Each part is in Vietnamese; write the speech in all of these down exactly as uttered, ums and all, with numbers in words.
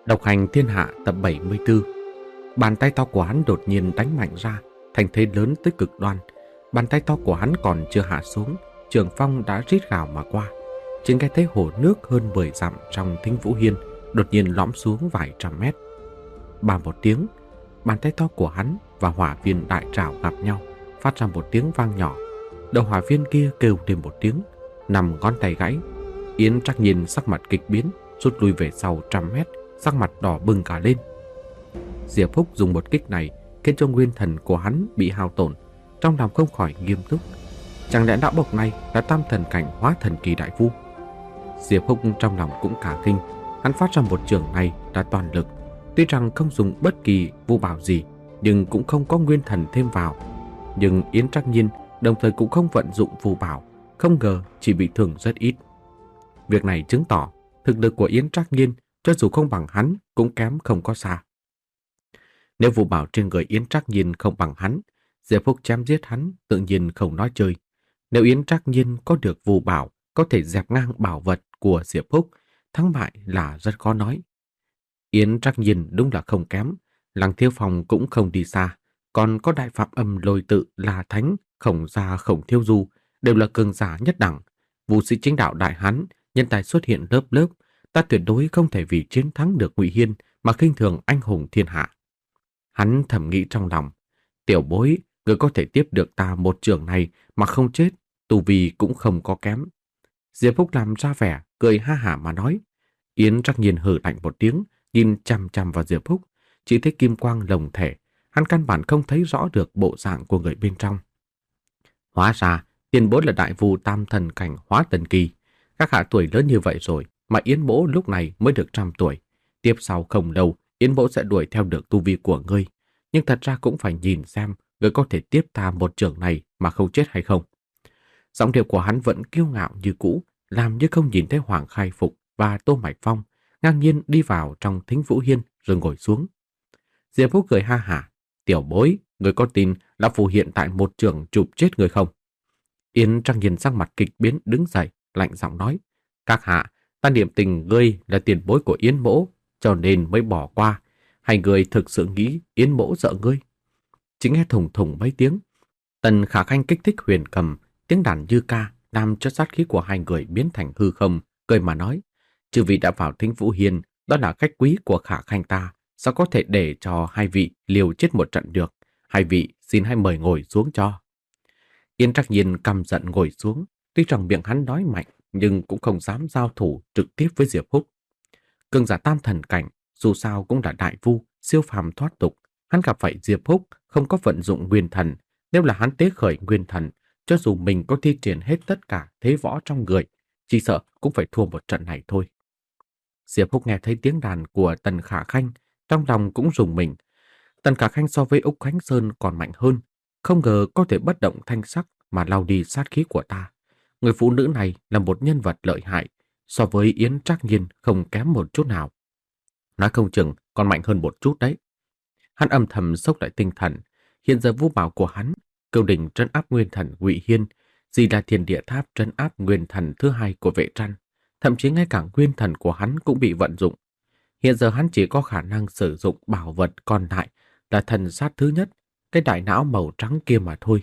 Độc hành thiên hạ tập bảy mươi tư. Bàn tay to của hắn đột nhiên đánh mạnh ra, thành thế lớn tới cực đoan. Bàn tay to của hắn còn chưa hạ xuống, trường phong đã rít gào mà qua. Trên cái thế hồ nước hơn mười dặm trong Thính Vũ Hiên đột nhiên lõm xuống vài trăm mét. Ba một tiếng, bàn tay to của hắn và hỏa viên đại trảo gặp nhau, phát ra một tiếng vang nhỏ. Đầu hỏa viên kia kêu lên một tiếng, nằm ngón tay gãy. Yến Trác Nhiên sắc mặt kịch biến, rút lui về sau trăm mét, sắc mặt đỏ bừng cả lên. Diệp Phúc dùng một kích này khiến cho nguyên thần của hắn bị hao tổn, trong lòng không khỏi nghiêm túc. Chẳng lẽ đạo bộc này là tam thần cảnh hóa thần kỳ đại vu? Diệp Phúc trong lòng cũng cả kinh, hắn phát ra một trường này đã toàn lực, tuy rằng không dùng bất kỳ vu bảo gì, nhưng cũng không có nguyên thần thêm vào. Nhưng Yến Trác Nhiên đồng thời cũng không vận dụng vu bảo, không ngờ chỉ bị thương rất ít. Việc này chứng tỏ thực lực của Yến Trác Nhiên cho dù không bằng hắn cũng kém không có xa. Nếu vu bảo trên người Yến Trác Nhiên không bằng hắn, Diệp Phúc chém giết hắn tự nhiên không nói chơi. Nếu Yến Trác Nhiên có được vu bảo có thể dẹp ngang bảo vật của Diệp Phúc, thắng bại là rất khó nói. Yến Trác Nhiên đúng là không kém, Lăng Thiếu Phong cũng không đi xa, còn có đại phạm âm Lôi Tự, La Thánh, Khổng Gia, Khổng Thiêu Du đều là cường giả nhất đẳng. Vũ sĩ chính đạo đại hán, nhân tài xuất hiện lớp lớp, ta tuyệt đối không thể vì chiến thắng được Ngụy Hiên mà khinh thường anh hùng thiên hạ. Hắn thầm nghĩ trong lòng, tiểu bối, người có thể tiếp được ta một trường này mà không chết, tu vi cũng không có kém. Diệp Phúc làm ra vẻ, cười ha hả mà nói. Yến Trác Nhiên hừ lạnh một tiếng, nhìn chằm chằm vào Diệp Phúc, chỉ thấy kim quang lồng thể, hắn căn bản không thấy rõ được bộ dạng của người bên trong. Hóa ra, tiền bối là đại vu tam thần cảnh hóa thần kỳ. Các hạ tuổi lớn như vậy rồi, mà Yến Mỗ lúc này mới được trăm tuổi. Tiếp sau không lâu, Yến Mỗ sẽ đuổi theo được tu vi của ngươi. Nhưng thật ra cũng phải nhìn xem ngươi có thể tiếp ta một trường này mà không chết hay không. Giọng điệu của hắn vẫn kiêu ngạo như cũ, làm như không nhìn thấy Hoàng Khai Phục và Tô Mạch Phong ngang nhiên đi vào trong Thính Vũ Hiên rồi ngồi xuống. Diệp Phúc cười ha hả, tiểu bối, ngươi có tin lão phù hiện tại một trường chụp chết người không? Yến Trác Nhiên sắc mặt kịch biến đứng dậy, lạnh giọng nói, các hạ, ta niệm tình ngươi là tiền bối của Yến Mỗ, cho nên mới bỏ qua. Hai người thực sự nghĩ Yến Mỗ sợ ngươi? Chỉ nghe thùng thùng mấy tiếng. Tần Khả Khanh kích thích huyền cầm, tiếng đàn như ca, làm cho sát khí của hai người biến thành hư không, cười mà nói, chư vị đã vào Thính Vũ Hiên, đó là khách quý của Khả Khanh ta, sao có thể để cho hai vị liều chết một trận được? Hai vị xin hãy mời ngồi xuống cho. Yến Trác Nhiên căm giận ngồi xuống, tuy rằng miệng hắn nói mạnh, nhưng cũng không dám giao thủ trực tiếp với Diệp Phúc. Cường giả tam thần cảnh, dù sao cũng là đại vu, siêu phàm thoát tục. Hắn gặp phải Diệp Phúc không có vận dụng nguyên thần. Nếu là hắn tế khởi nguyên thần, cho dù mình có thi triển hết tất cả thế võ trong người, chỉ sợ cũng phải thua một trận này thôi. Diệp Phúc nghe thấy tiếng đàn của Tần Khả Khanh, trong lòng cũng rùng mình. Tần Khả Khanh so với Úc Khánh Sơn còn mạnh hơn, không ngờ có thể bất động thanh sắc mà lau đi sát khí của ta. Người phụ nữ này là một nhân vật lợi hại, so với Yến Trác Nhiên không kém một chút nào. Nói không chừng còn mạnh hơn một chút đấy. Hắn âm thầm sốc lại tinh thần, hiện giờ vu bảo của hắn, Cửu Đỉnh trấn áp nguyên thần Ngụy Hiên, Di Đà Thiên Địa Tháp trấn áp nguyên thần thứ hai của Vệ Trăn, thậm chí ngay cả nguyên thần của hắn cũng bị vận dụng. Hiện giờ hắn chỉ có khả năng sử dụng bảo vật còn lại là thần sát thứ nhất, cái đại não màu trắng kia mà thôi.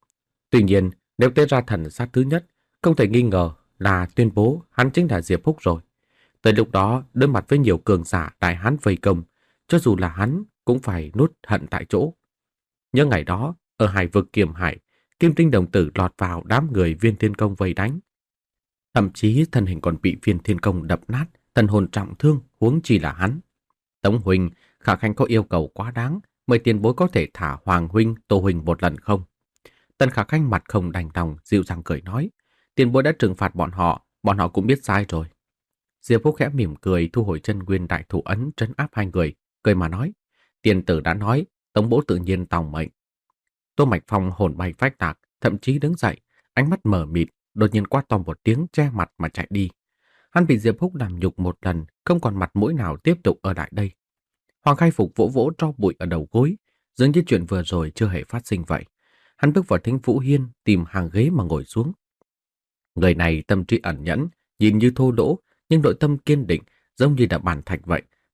Tuy nhiên, nếu tế ra thần sát thứ nhất, không thể nghi ngờ là tuyên bố hắn chính là Diệp Phúc rồi. Tới lúc đó, đối mặt với nhiều cường giả đại hán vây công, cho dù là hắn cũng phải nuốt hận tại chỗ. Nhớ ngày đó, ở hải vực Kiềm Hải, Kim Tinh đồng tử lọt vào đám người Viên Thiên Công vây đánh. Thậm chí thân hình còn bị Viên Thiên Công đập nát, thần hồn trọng thương, huống chi là hắn. Tống huynh, Khả Khanh có yêu cầu quá đáng, mời tiền bối có thể thả Hoàng huynh, Tô huynh một lần không? Tần Khả Khanh mặt không đành lòng, dịu dàng cười nói, tiền bối đã trừng phạt bọn họ, bọn họ cũng biết sai rồi. Diệp Phúc khẽ mỉm cười, thu hồi chân nguyên đại thủ ấn trấn áp hai người, cười mà nói, tiền tử đã nói, Tống bố tự nhiên tòng mệnh. Tô Mạch Phong hồn bay phách tạc, thậm chí đứng dậy, ánh mắt mở mịt, đột nhiên quát to một tiếng che mặt mà chạy đi. Hắn bị Diệp Phúc làm nhục một lần, không còn mặt mũi nào tiếp tục ở lại đây. Hoàng Khai Phục vỗ vỗ tro bụi ở đầu gối, dường như chuyện vừa rồi chưa hề phát sinh vậy. Hắn bước vào Thính Vũ Hiên, tìm hàng ghế mà ngồi xuống. Người này tâm trí ẩn nhẫn, nhìn như thô lỗ, nhưng nội tâm kiên định, giống như là bàn thạch vậy,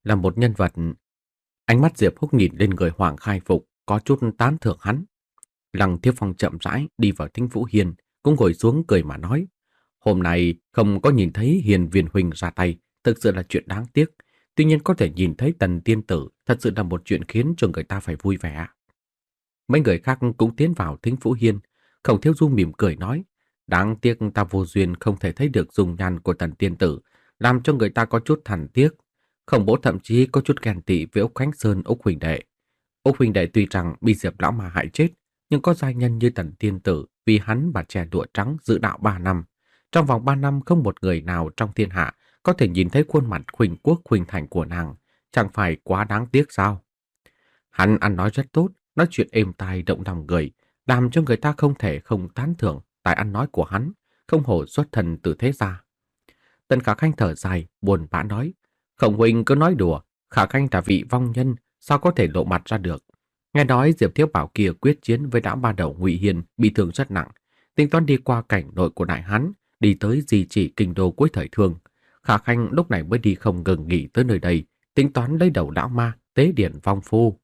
là một nhân vật. Ánh mắt Diệp Húc nhìn lên người Hoàng Khai Phục, có chút tán thưởng hắn. Lăng Thiếu Phong chậm rãi đi vào Thính Vũ Hiên, cũng ngồi xuống cười mà nói. Hôm nay không có nhìn thấy Hiền Viên Huynh ra tay, thực sự là chuyện đáng tiếc. Tuy nhiên có thể nhìn thấy Tần Tiên Tử thật sự là một chuyện khiến cho người ta phải vui vẻ. Mấy người khác cũng tiến vào Thính Vũ Hiên. Khổng Thiếu Du mỉm cười nói. Đáng tiếc ta vô duyên không thể thấy được dung nhan của Tần Tiên Tử, làm cho người ta có chút thằn tiếc. Khổng Bố thậm chí có chút ghen tị với Úc Khánh Sơn, Úc huynh đệ. Úc huynh đệ tuy rằng bị Diệp lão mà hại chết, nhưng có giai nhân như Tần Tiên Tử vì hắn mà che đũa trắng giữ đạo ba năm. Trong vòng ba năm không một người nào trong thiên hạ có thể nhìn thấy khuôn mặt huỳnh quốc huỳnh thành của nàng, chẳng phải quá đáng tiếc sao? Hắn ăn nói rất tốt, nói chuyện êm tai động lòng người, làm cho người ta không thể không tán thưởng tài ăn nói của hắn, không hổ xuất thân từ thế gia. Tần Khả Khanh thở dài, buồn bã nói, Khổng huynh cứ nói đùa, Khả Khanh là vị vong nhân, sao có thể lộ mặt ra được? Nghe nói Diệp Thiếu Bảo kia quyết chiến với đám ba đầu Ngụy Hiền bị thương rất nặng, tính toán đi qua cảnh nội của đại hán, đi tới di chỉ kinh đô cuối thời thương. Khả Khanh lúc này mới đi không ngừng nghỉ tới nơi đây, tính toán lấy đầu lão ma tế điển vong phu.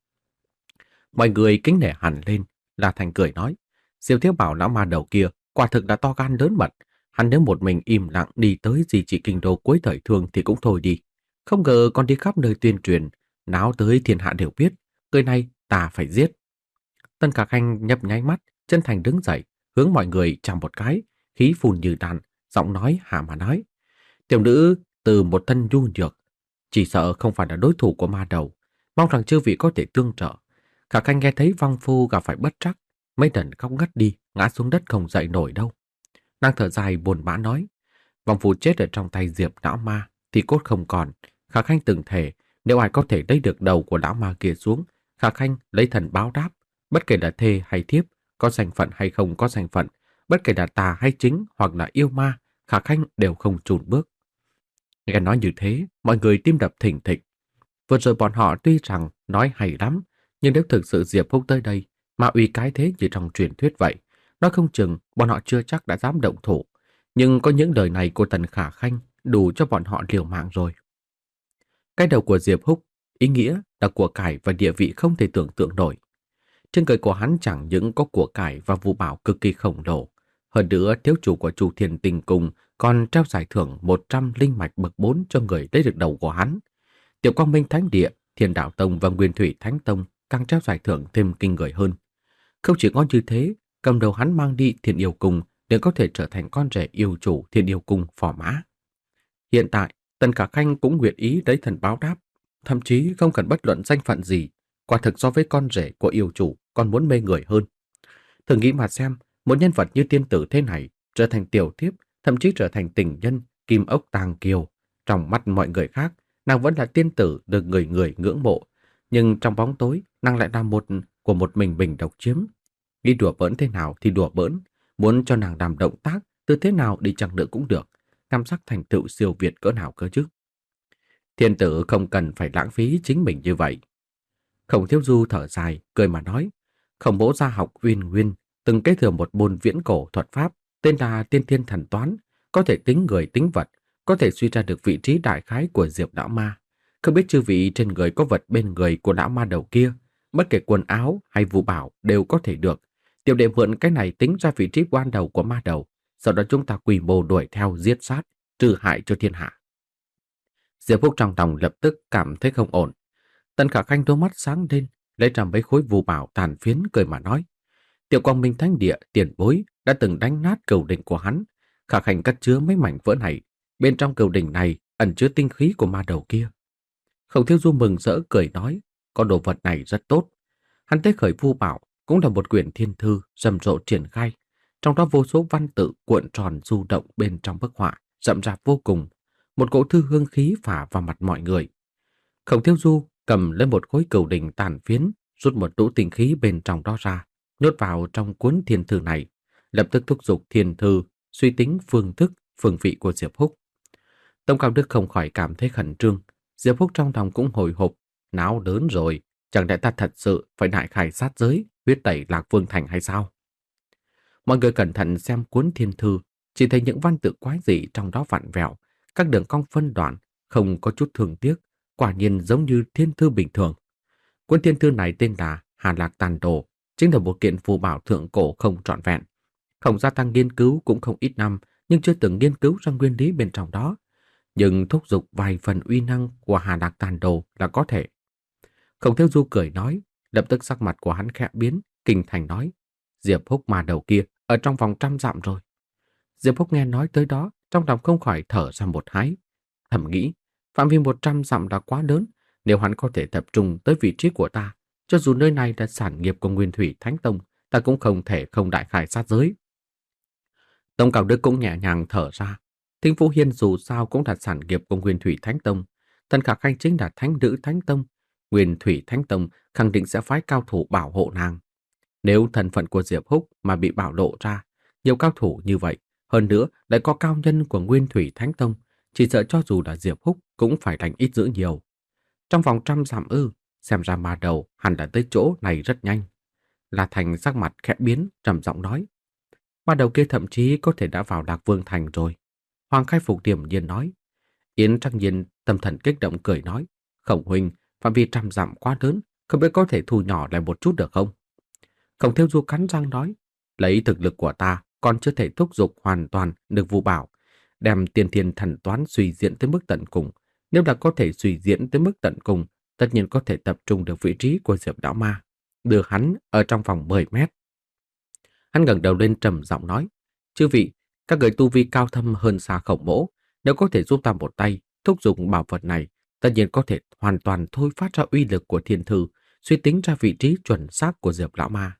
Mọi người kính nể hẳn lên, La Thành cười nói, Diệp Thiếu Bảo lão ma đầu kia quả thực đã to gan lớn mật, hắn nếu một mình im lặng đi tới di chỉ kinh đô cuối thời thương thì cũng thôi đi, không ngờ còn đi khắp nơi tuyên truyền, náo tới thiên hạ đều biết, người này ta phải giết. Tân Khả Khanh nhấp nháy mắt, chân thành đứng dậy, hướng mọi người chào một cái, khí phun như đàn, giọng nói hạ mà nói. Tiểu nữ từ một thân nhu nhược, chỉ sợ không phải là đối thủ của ma đầu, mong rằng chư vị có thể tương trợ. Khả Khanh nghe thấy vong phu gặp phải bất trắc, mấy lần khóc ngất đi, ngã xuống đất không dậy nổi đâu. Nàng thở dài buồn bã nói, vong phu chết ở trong tay Diệp lão ma, thì cốt không còn. Khả Khanh từng thề, nếu ai có thể lấy được đầu của lão ma kia xuống, Khả Khanh lấy thần báo đáp, bất kể là thê hay thiếp, có danh phận hay không có danh phận, bất kể là tà hay chính hoặc là yêu ma, Khả Khanh đều không chùn bước. Nghe nói như thế, mọi người tim đập thình thịch. Vừa rồi bọn họ tuy rằng nói hay lắm, nhưng nếu thực sự Diệp Húc tới đây mà uy cái thế như trong truyền thuyết vậy, nói không chừng bọn họ chưa chắc đã dám động thủ. Nhưng có những lời này của Tần Khả Khanh đủ cho bọn họ liều mạng rồi. Cái đầu của Diệp Húc, ý nghĩa là của cải và địa vị không thể tưởng tượng nổi. Trên người của hắn chẳng những có của cải và vũ bảo cực kỳ khổng lồ, hơn nữa thiếu chủ của Chu Thiên Tinh Cung còn trao giải thưởng một trăm linh mạch bậc bốn cho người lấy được đầu của hắn. Tiểu Quang Minh Thánh Địa, Thiên Đạo Tông và Nguyên Thủy Thánh Tông càng trao giải thưởng thêm kinh người hơn. Không chỉ có như thế, cầm đầu hắn mang đi Thiên Yêu Cung để có thể trở thành con rể yêu chủ Thiên Yêu Cung phò mã. Hiện tại, Tần Khả Khanh cũng nguyện ý lấy thần báo đáp, thậm chí không cần bất luận danh phận gì, quả thực so với con rể của yêu chủ còn muốn mê người hơn. Thử nghĩ mà xem, một nhân vật như tiên tử thế này trở thành tiểu thiếp, thậm chí trở thành tình nhân, kim ốc tàng kiều. Trong mắt mọi người khác, nàng vẫn là tiên tử được người người ngưỡng mộ, nhưng trong bóng tối, nàng lại là một của một mình mình độc chiếm. Nghĩ đùa bỡn thế nào thì đùa bỡn, muốn cho nàng làm động tác từ thế nào đi chăng nữa cũng được, cảm giác thành tựu siêu việt cỡ nào cơ chứ. Thiên tử không cần phải lãng phí chính mình như vậy. Khổng Thiếu Du thở dài, cười mà nói, Khổng Bố gia học Uyên Nguyên, từng kế thừa một môn viễn cổ thuật pháp tên là Tiên Thiên Thần Toán, có thể tính người tính vật, có thể suy ra được vị trí đại khái của Diệp lão ma. Không biết chư vị trên người có vật bên người của lão ma đầu kia, bất kể quần áo hay vũ bảo đều có thể được. Tiểu đệ mượn cái này tính ra vị trí ban đầu của ma đầu, sau đó chúng ta quy mô đuổi theo giết sát, trừ hại cho thiên hạ. Diệp Húc trong lòng lập tức cảm thấy không ổn. Tần Khả Khanh đôi mắt sáng lên, lấy ra mấy khối vũ bảo tàn phiến cười mà nói, Tiểu Quang Minh Thánh Địa tiền bối đã từng đánh nát cửu đỉnh của hắn. Khả Khanh cất chứa mấy mảnh vỡ này, bên trong cửu đỉnh này ẩn chứa tinh khí của ma đầu kia. Khổng Thiếu Du mừng rỡ cười nói, con đồ vật này rất tốt. Hắn tế khởi vu bảo cũng là một quyển thiên thư rầm rộ triển khai, trong đó vô số văn tự cuộn tròn du động bên trong bức họa, rậm rạp vô cùng. Một cỗ thư hương khí phả vào mặt mọi người. Khổng Thiếu Du cầm lên một khối cửu đỉnh tàn phiến, rút một lũ tinh khí bên trong đó ra, nhốt vào trong cuốn thiên thư này, lập tức thúc giục thiên thư suy tính phương thức, phương vị của Diệp Húc. Tông Cao Đức không khỏi cảm thấy khẩn trương, Diệp Húc trong lòng cũng hồi hộp, não lớn rồi, chẳng lẽ ta thật sự phải đại khai sát giới, huyết tẩy Lạc Vương Thành hay sao? Mọi người cẩn thận xem cuốn thiên thư, chỉ thấy những văn tự quái dị trong đó vặn vẹo, các đường cong phân đoạn, không có chút thương tiếc, quả nhiên giống như thiên thư bình thường. Cuốn thiên thư này tên là Hà Lạc Tàn Đồ, chính là một kiện phù bảo thượng cổ không trọn vẹn. Khổng Gia Tăng nghiên cứu cũng không ít năm, nhưng chưa từng nghiên cứu ra nguyên lý bên trong đó. Nhưng thúc giục vài phần uy năng của Hà Lạc Tàn Đồ là có thể. Khổng Thiếu Du cười nói, lập tức sắc mặt của hắn khẽ biến, kinh thành nói, Diệp Húc mà đầu kia ở trong vòng trăm dặm rồi. Diệp Húc nghe nói tới đó, trong lòng không khỏi thở ra một hái. Thầm nghĩ, phạm vi một trăm dặm là quá lớn, nếu hắn có thể tập trung tới vị trí của ta, cho dù nơi này là sản nghiệp của Nguyên Thủy Thánh Tông, ta cũng không thể không đại khai sát giới. Tông Cao Đức cũng nhẹ nhàng thở ra. Thinh Phú Hiên dù sao cũng là sản nghiệp của Nguyên Thủy Thánh Tông. Tần Khả Khanh chính là thánh nữ Thánh Tông. Nguyên Thủy Thánh Tông khẳng định sẽ phái cao thủ bảo hộ nàng. Nếu thân phận của Diệp Húc mà bị bạo lộ ra, nhiều cao thủ như vậy, hơn nữa lại có cao nhân của Nguyên Thủy Thánh Tông, chỉ sợ cho dù là Diệp Húc cũng phải đánh ít dữ nhiều. Trong vòng trăm dặm ư, xem ra ma đầu hẳn đã tới chỗ này rất nhanh. La Thành sắc mặt khẽ biến, trầm giọng nói. Ma đầu kia thậm chí có thể đã vào Lạc Vương Thành rồi. Hoàng Khai Phục điềm nhiên nói. Yến Trăng Nhiên tâm thần kích động cười nói. Khổng huynh, phạm vi trăm dặm quá lớn, không biết có thể thu nhỏ lại một chút được không? Khổng Thiếu Du cắn răng nói. Lấy thực lực của ta, còn chưa thể thúc giục hoàn toàn được vu bảo, đem tiên thiên thần toán suy diễn tới mức tận cùng. Nếu là có thể suy diễn tới mức tận cùng, tất nhiên có thể tập trung được vị trí của Diệp Lão Ma, đưa hắn ở trong vòng mười mét. Hắn ngẩng đầu lên trầm giọng nói, chư vị, các người tu vi cao thâm hơn xa Khổng mỗ, nếu có thể giúp ta một tay, thúc giục bảo vật này, tất nhiên có thể hoàn toàn thôi phát ra uy lực của thiên thư, suy tính ra vị trí chuẩn xác của Diệp Lão Ma.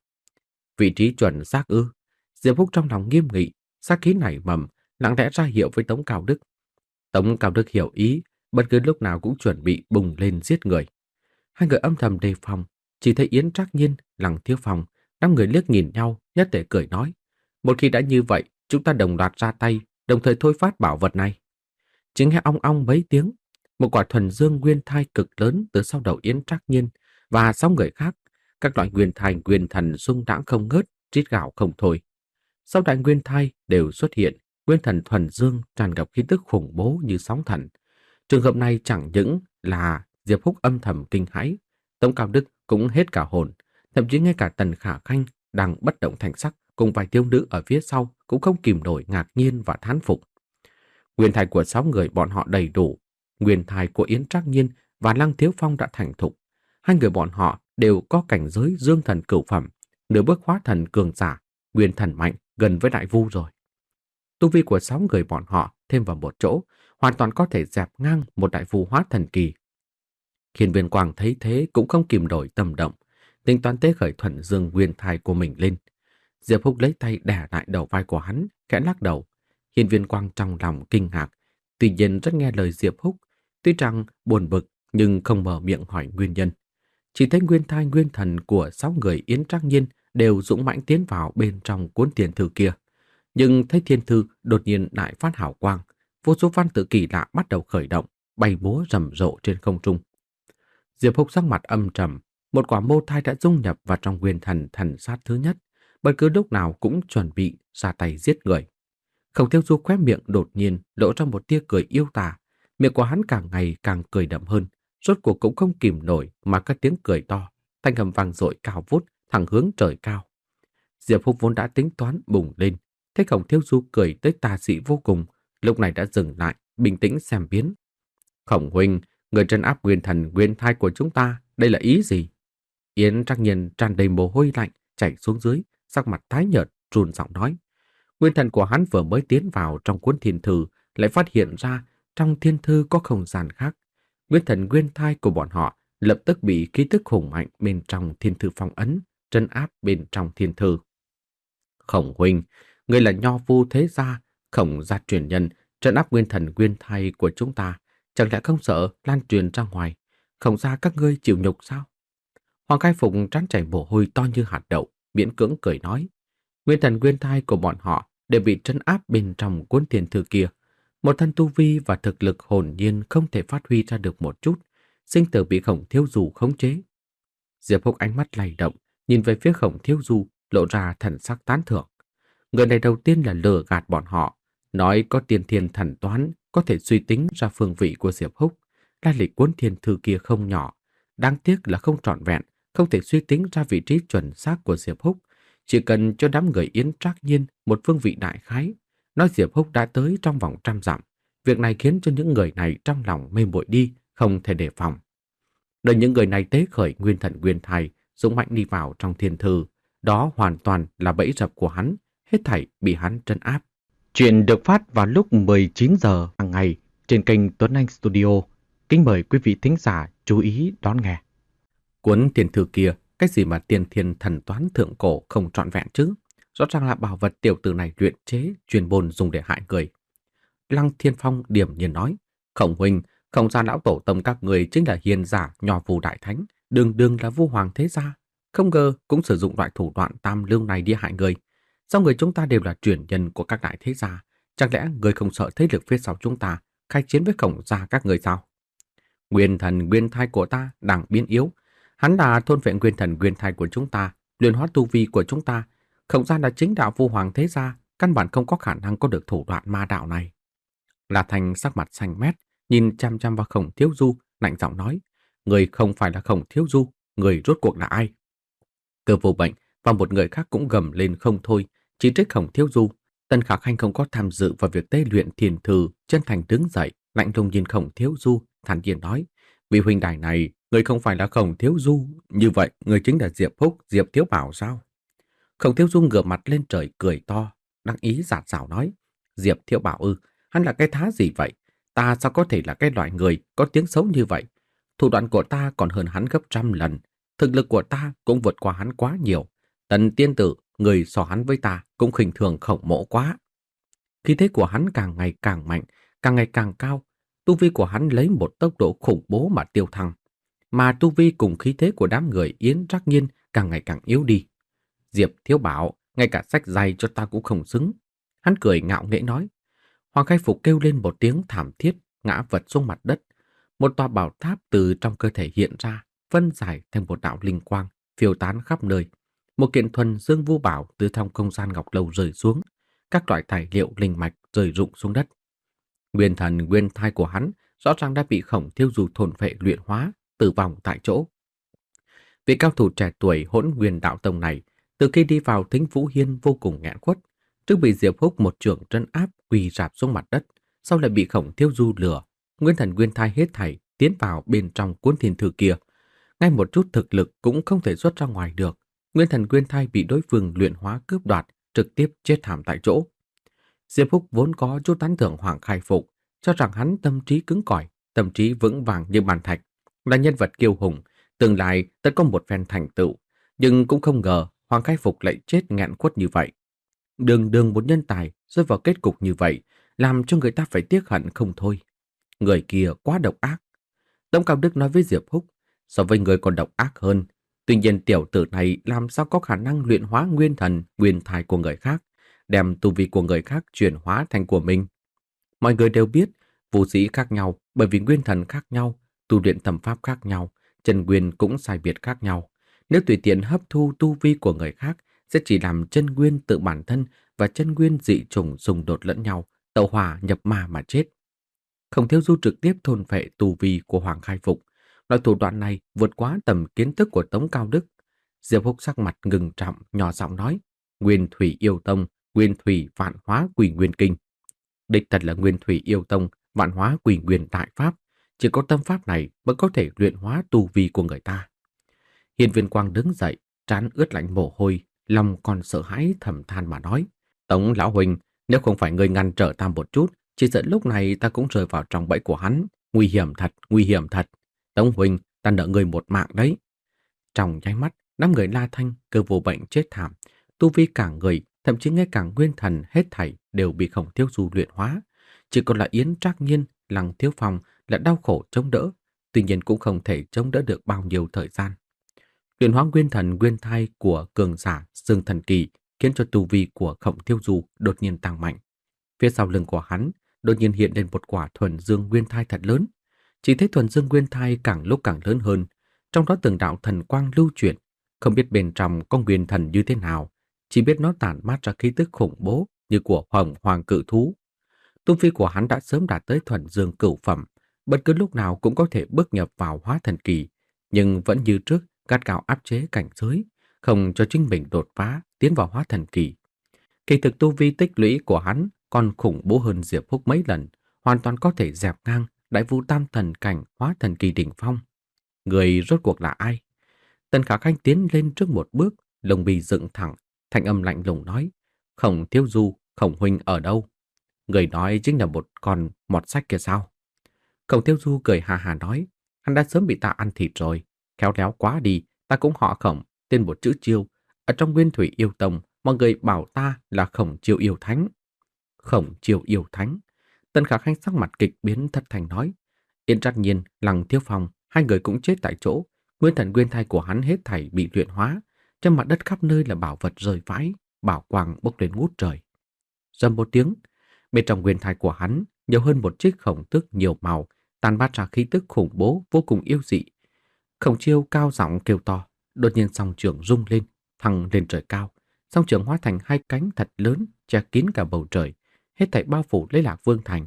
Vị trí chuẩn xác ư? Diệp Húc trong lòng nghiêm nghị, sát khí nảy mầm, lặng lẽ ra hiệu với Tống Cao Đức. Tống Cao Đức hiểu ý, bất cứ lúc nào cũng chuẩn bị bùng lên giết người. Hai người âm thầm đề phòng, chỉ thấy Yến Trác Nhiên, Lăng Thiếu Phong, năm người liếc nhìn nhau, nhất tề cười nói. Một khi đã như vậy, chúng ta đồng loạt ra tay, đồng thời thôi phát bảo vật này. Chỉ nghe ong ong mấy tiếng, một quả thuần dương nguyên thai cực lớn từ sau đầu Yến Trác Nhiên và sáu người khác, các loại nguyên thai nguyên thần sung đãng không ngớt, rít gào không thôi. Sáu đại nguyên thai đều xuất hiện, nguyên thần thuần dương tràn ngập khí tức khủng bố như sóng thần. Trường hợp này chẳng những là Diệp Húc âm thầm kinh hãi, Tống Cao Đức cũng hết cả hồn, thậm chí ngay cả Tần Khả Khanh đang bất động thành sắc cùng vài thiếu nữ ở phía sau cũng không kìm nổi ngạc nhiên và thán phục. Nguyên thai của sáu người bọn họ đầy đủ, nguyên thai của Yến Trác Nhiên và Lăng Thiếu Phong đã thành thục. Hai người bọn họ đều có cảnh giới dương thần cửu phẩm, nửa bước hóa thần cường giả, nguyên thần mạnh gần với đại vu rồi. Tu vi của sáu người bọn họ thêm vào một chỗ, hoàn toàn có thể dẹp ngang một đại vu hóa thần kỳ. Hiên Viên Quang thấy thế cũng không kìm nổi tâm động, tính toán tế khởi thuần dương nguyên thai của mình lên. Diệp Húc lấy tay đè lại đầu vai của hắn, khẽ lắc đầu. Hiên Viên Quang trong lòng kinh ngạc, tuy nhiên rất nghe lời Diệp Húc, tuy rằng buồn bực nhưng không mở miệng hỏi nguyên nhân. Chỉ thấy nguyên thai nguyên thần của sáu người Yến Trác Nhiên đều dũng mãnh tiến vào bên trong cuốn tiền thư kia. Nhưng thấy thiên thư đột nhiên đại phát hào quang, vô số văn tự kỳ lạ bắt đầu khởi động, bay múa rầm rộ trên không trung. Diệp Húc sắc mặt âm trầm, một quả mô thai đã dung nhập vào trong nguyên thần thần sát thứ nhất, bất cứ lúc nào cũng chuẩn bị ra tay giết người. Khổng Thiếu Du khóe miệng đột nhiên lộ ra một tia cười yêu tà, miệng của hắn càng ngày càng cười đậm hơn, rốt cuộc cũng không kìm nổi mà cất tiếng cười to, thanh âm vang dội cao vút, thẳng hướng trời cao. Diệp Húc vốn đã tính toán bùng lên, thấy Khổng Thiếu Du cười tới tà dị vô cùng, lúc này đã dừng lại, bình tĩnh xem biến. Khổng huynh, người trấn áp nguyên thần nguyên thai của chúng ta, đây là ý gì? Yến Trác Nhiên tràn đầy mồ hôi lạnh chảy xuống dưới, sắc mặt tái nhợt, run giọng nói. Nguyên thần của hắn vừa mới tiến vào trong cuốn thiên thư, lại phát hiện ra trong thiên thư có không gian khác. Nguyên thần nguyên thai của bọn họ lập tức bị khí tức hùng mạnh bên trong thiên thư phong ấn, trấn áp bên trong thiên thư. Khổng huynh, người là nho vu thế gia, Khổng gia truyền nhân, trấn áp nguyên thần nguyên thai của chúng ta, chẳng lẽ không sợ lan truyền ra ngoài, Khổng gia các ngươi chịu nhục sao? Hoàng Khai Phục trán chảy mồ hôi to như hạt đậu, miễn cưỡng cười nói. Nguyên thần nguyên thai của bọn họ đều bị trấn áp bên trong cuốn thiên thư kia. Một thân tu vi và thực lực hồn nhiên không thể phát huy ra được một chút, sinh tử bị Khổng Thiếu Du khống chế. Diệp Húc ánh mắt lay động, nhìn về phía Khổng Thiếu Du, lộ ra thần sắc tán thưởng. Người này đầu tiên là lừa gạt bọn họ, nói có tiên thiên thần toán có thể suy tính ra phương vị của Diệp Húc, lai lịch cuốn thiên thư kia không nhỏ, đáng tiếc là không trọn vẹn, không thể suy tính ra vị trí chuẩn xác của Diệp Húc. Chỉ cần cho đám người Yến Trác Nhiên một phương vị đại khái, nói Diệp Húc đã tới trong vòng trăm dặm. Việc này khiến cho những người này trong lòng mê muội đi, không thể đề phòng. Đợi những người này tế khởi nguyên thần nguyên thai, dũng mạnh đi vào trong thiên thư, đó hoàn toàn là bẫy rập của hắn, hết thảy bị hắn trấn áp. Chuyện được phát vào lúc mười chín giờ hàng ngày trên kênh Tuấn Anh Studio. Kính mời quý vị thính giả chú ý đón nghe. Cuốn thiên thư kia, cái gì mà tiên thiên thần toán thượng cổ không trọn vẹn chứ? Rõ ràng là bảo vật tiểu tử này luyện chế, chuyên môn dùng để hại người. Lăng Thiên Phong điềm nhiên nói, Khổng huynh, Khổng gia lão tổ tông các người chính là hiền giả nho phù đại thánh, đường đường là vua hoàng thế gia. Không ngờ cũng sử dụng loại thủ đoạn tam lương này đi hại người. Sao người chúng ta đều là truyền nhân của các đại thế gia? Chẳng lẽ người không sợ thế lực phía sau chúng ta khai chiến với Khổng gia các người sao? Nguyên thần nguyên thai của ta đang biến yếu. Hắn là thôn vệ nguyên thần nguyên thai của chúng ta, luyện hóa tu vi của chúng ta. Khổng gia là chính đạo vua hoàng thế gia, căn bản không có khả năng có được thủ đoạn ma đạo này. La Thành sắc mặt xanh mét, nhìn chăm chăm vào Khổng Thiếu Du, lạnh giọng nói, người không phải là Khổng Thiếu Du, người rốt cuộc là ai? Cơ Vô Bệnh và một người khác cũng gầm lên không thôi, chỉ trích Khổng Thiếu Du. Tần Khả Khanh không có tham dự vào việc tế luyện thiền thư, chân thành đứng dậy, lạnh lùng nhìn Khổng Thiếu Du, thản nhiên nói, vị huynh đài này, người không phải là Khổng Thiếu Du, như vậy người chính là Diệp Húc, Diệp Thiếu Bảo sao? Khổng Thiếu Du ngửa mặt lên trời cười to, đắc ý giạt giảo nói, Diệp Thiếu Bảo ư, hắn là cái thá gì vậy? Ta sao có thể là cái loại người có tiếng xấu như vậy? Thủ đoạn của ta còn hơn hắn gấp trăm lần, thực lực của ta cũng vượt qua hắn quá nhiều. Tần tiên tử, người so hắn với ta cũng khinh thường Khổng mỗ quá. Khí thế của hắn càng ngày càng mạnh, càng ngày càng cao. Tu vi của hắn lấy một tốc độ khủng bố mà tiêu thăng. Mà tu vi cùng khí thế của đám người Yến Trác Nhiên càng ngày càng yếu đi. Diệp Thiếu Bảo, ngay cả sách dày cho ta cũng không xứng. Hắn cười ngạo nghễ nói. Hoàng Khai Phục kêu lên một tiếng thảm thiết, ngã vật xuống mặt đất. Một tòa bảo tháp từ trong cơ thể hiện ra, phân giải thành một đạo linh quang, phiêu tán khắp nơi. Một kiện thuần dương vu bảo từ trong không gian ngọc lâu rơi xuống, các loại tài liệu linh mạch rơi rụng xuống đất. Nguyên thần nguyên thai của hắn rõ ràng đã bị Khổng Thiếu Du thôn phệ luyện hóa, tử vong tại chỗ. Vị cao thủ trẻ tuổi Hỗn Nguyên Đạo Tông này, từ khi đi vào Thính Vũ Hiên vô cùng nghẹn khuất, trước bị Diệp Húc một trường trấn áp quỳ rạp xuống mặt đất, sau lại bị Khổng Thiếu Du lừa, nguyên thần nguyên thai hết thảy tiến vào bên trong cuốn thiên thư kia, ngay một chút thực lực cũng không thể xuất ra ngoài được. Nguyên thần nguyên thai bị đối phương luyện hóa cướp đoạt, trực tiếp chết thảm tại chỗ. Diệp Húc vốn có chút tán thưởng Hoàng Khai Phục, cho rằng hắn tâm trí cứng cỏi, tâm trí vững vàng như bàn thạch, là nhân vật kiêu hùng, tương lai tất có một phen thành tựu, nhưng cũng không ngờ Hoàng Khai Phục lại chết nghẹn khuất như vậy. Đường đường một nhân tài rơi vào kết cục như vậy, làm cho người ta phải tiếc hận không thôi. Người kia quá độc ác. Tống Cao Đức nói với Diệp Húc, so với người còn độc ác hơn. Tuy nhiên tiểu tử này làm sao có khả năng luyện hóa nguyên thần, nguyên thai của người khác, đem tu vi của người khác chuyển hóa thành của mình. Mọi người đều biết, vũ sĩ khác nhau bởi vì nguyên thần khác nhau, tu luyện thẩm pháp khác nhau, chân nguyên cũng sai biệt khác nhau. Nếu tùy tiện hấp thu tu vi của người khác, sẽ chỉ làm chân nguyên tự bản thân và chân nguyên dị chủng xung đột lẫn nhau, tẩu hỏa nhập ma mà chết. Khổng Thiếu Du trực tiếp thôn phệ tu vi của Hoàng Khai Phục. Loại thủ đoạn này vượt quá tầm kiến thức của Tống Cao Đức. Diệp Húc sắc mặt ngừng trọng, nhỏ giọng nói, Nguyên Thủy Yêu Tông, Nguyên Thủy Vạn Hóa Quỷ Nguyên Kinh. Đích thật là Nguyên Thủy Yêu Tông, Vạn Hóa Quỷ Nguyên Đại Pháp. Chỉ có tâm pháp này mới có thể luyện hóa tu vi của người ta. Hiên Viên Quang đứng dậy, trán ướt lạnh mồ hôi, lòng còn sợ hãi thầm than mà nói, Tống lão huynh, nếu không phải người ngăn trở ta một chút, chỉ sợ lúc này ta cũng rơi vào trong bẫy của hắn. Nguy hiểm thật, nguy hiểm thật. Tống huynh, ta nợ người một mạng đấy. Trong nháy mắt, năm người La Thanh, Cơ Vô Bệnh chết thảm. Tu vi cả người, thậm chí ngay cả nguyên thần hết thảy đều bị Khổng Thiếu Du luyện hóa. Chỉ còn là Yến Trác Nhiên, Lăng Thiếu Phong là đau khổ chống đỡ. Tuy nhiên cũng không thể chống đỡ được bao nhiêu thời gian. Luyện hóa nguyên thần nguyên thai của cường giả Dương Thần Kỳ khiến cho tu vi của Khổng Thiếu Du đột nhiên tăng mạnh. Phía sau lưng của hắn đột nhiên hiện lên một quả thuần dương nguyên thai thật lớn. Chỉ thấy thuần dương nguyên thai càng lúc càng lớn hơn, trong đó từng đạo thần quang lưu chuyển, không biết bên trong có nguyên thần như thế nào, chỉ biết nó tản mát ra khí tức khủng bố như của Hồng Hoàng Cự Thú. Tu vi của hắn đã sớm đạt tới thuần dương cửu phẩm, bất cứ lúc nào cũng có thể bước nhập vào hóa thần kỳ, nhưng vẫn như trước gắt gao áp chế cảnh giới, không cho chính mình đột phá tiến vào hóa thần kỳ. Kỳ thực tu vi tích lũy của hắn còn khủng bố hơn Diệp Húc mấy lần, hoàn toàn có thể dẹp ngang đại vũ tam thần cảnh hóa thần kỳ đỉnh phong. Người rốt cuộc là ai? Tần Khả Khanh tiến lên trước một bước, lông bì dựng thẳng, thanh âm lạnh lùng nói: Khổng Thiếu Du, Khổng huynh ở đâu? Người nói chính là một con mọt sách kia sao? Khổng Thiếu Du cười hà hà nói: Hắn đã sớm bị ta ăn thịt rồi, khéo léo quá đi, ta cũng họ Khổng, tên một chữ Chiêu. Ở trong Nguyên Thủy Yêu Tông, mọi người bảo ta là Khổng Chiêu Yêu Thánh. Khổng Chiêu Yêu Thánh. Tần Khả Khanh sắc mặt kịch biến thất thành nói: Yên Trạch Nhiên, Lăng Thiếu Phong, hai người cũng chết tại chỗ. Nguyên thần nguyên thai của hắn hết thảy bị luyện hóa, trên mặt đất khắp nơi là bảo vật rơi vãi, bảo quang bốc lên ngút trời. Rầm một tiếng, bên trong nguyên thai của hắn nhiều hơn một chiếc khổng tước nhiều màu, tàn mát ra khí tức khủng bố vô cùng yêu dị. Khổng Chiêu cao giọng kêu to, đột nhiên song trường rung lên, thăng lên trời cao, song trường hóa thành hai cánh thật lớn che kín cả bầu trời, hết thảy bao phủ lấy Lạc Vương thành.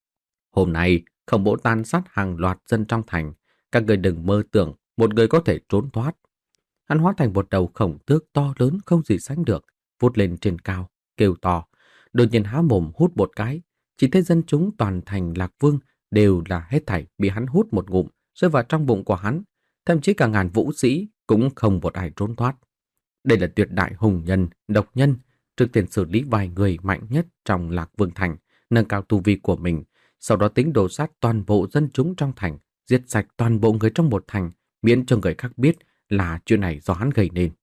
Hôm nay Khổng Mỗ tàn sát hàng loạt dân trong thành, các người đừng mơ tưởng một người có thể trốn thoát. Hắn hóa thành một đầu khổng tước to lớn không gì sánh được, vút lên trên cao, kêu to, đột nhiên há mồm hút một cái, chỉ thấy dân chúng toàn thành Lạc Vương đều là hết thảy bị hắn hút một ngụm, rơi vào trong bụng của hắn, thậm chí cả ngàn vũ sĩ cũng không một ai trốn thoát. Đây là tuyệt đại hùng nhân, độc nhân, trước tiên xử lý vài người mạnh nhất trong Lạc Vương thành, nâng cao tu vi của mình, sau đó tính đồ sát toàn bộ dân chúng trong thành, giết sạch toàn bộ người trong một thành, miễn cho người khác biết là chuyện này do hắn gây nên.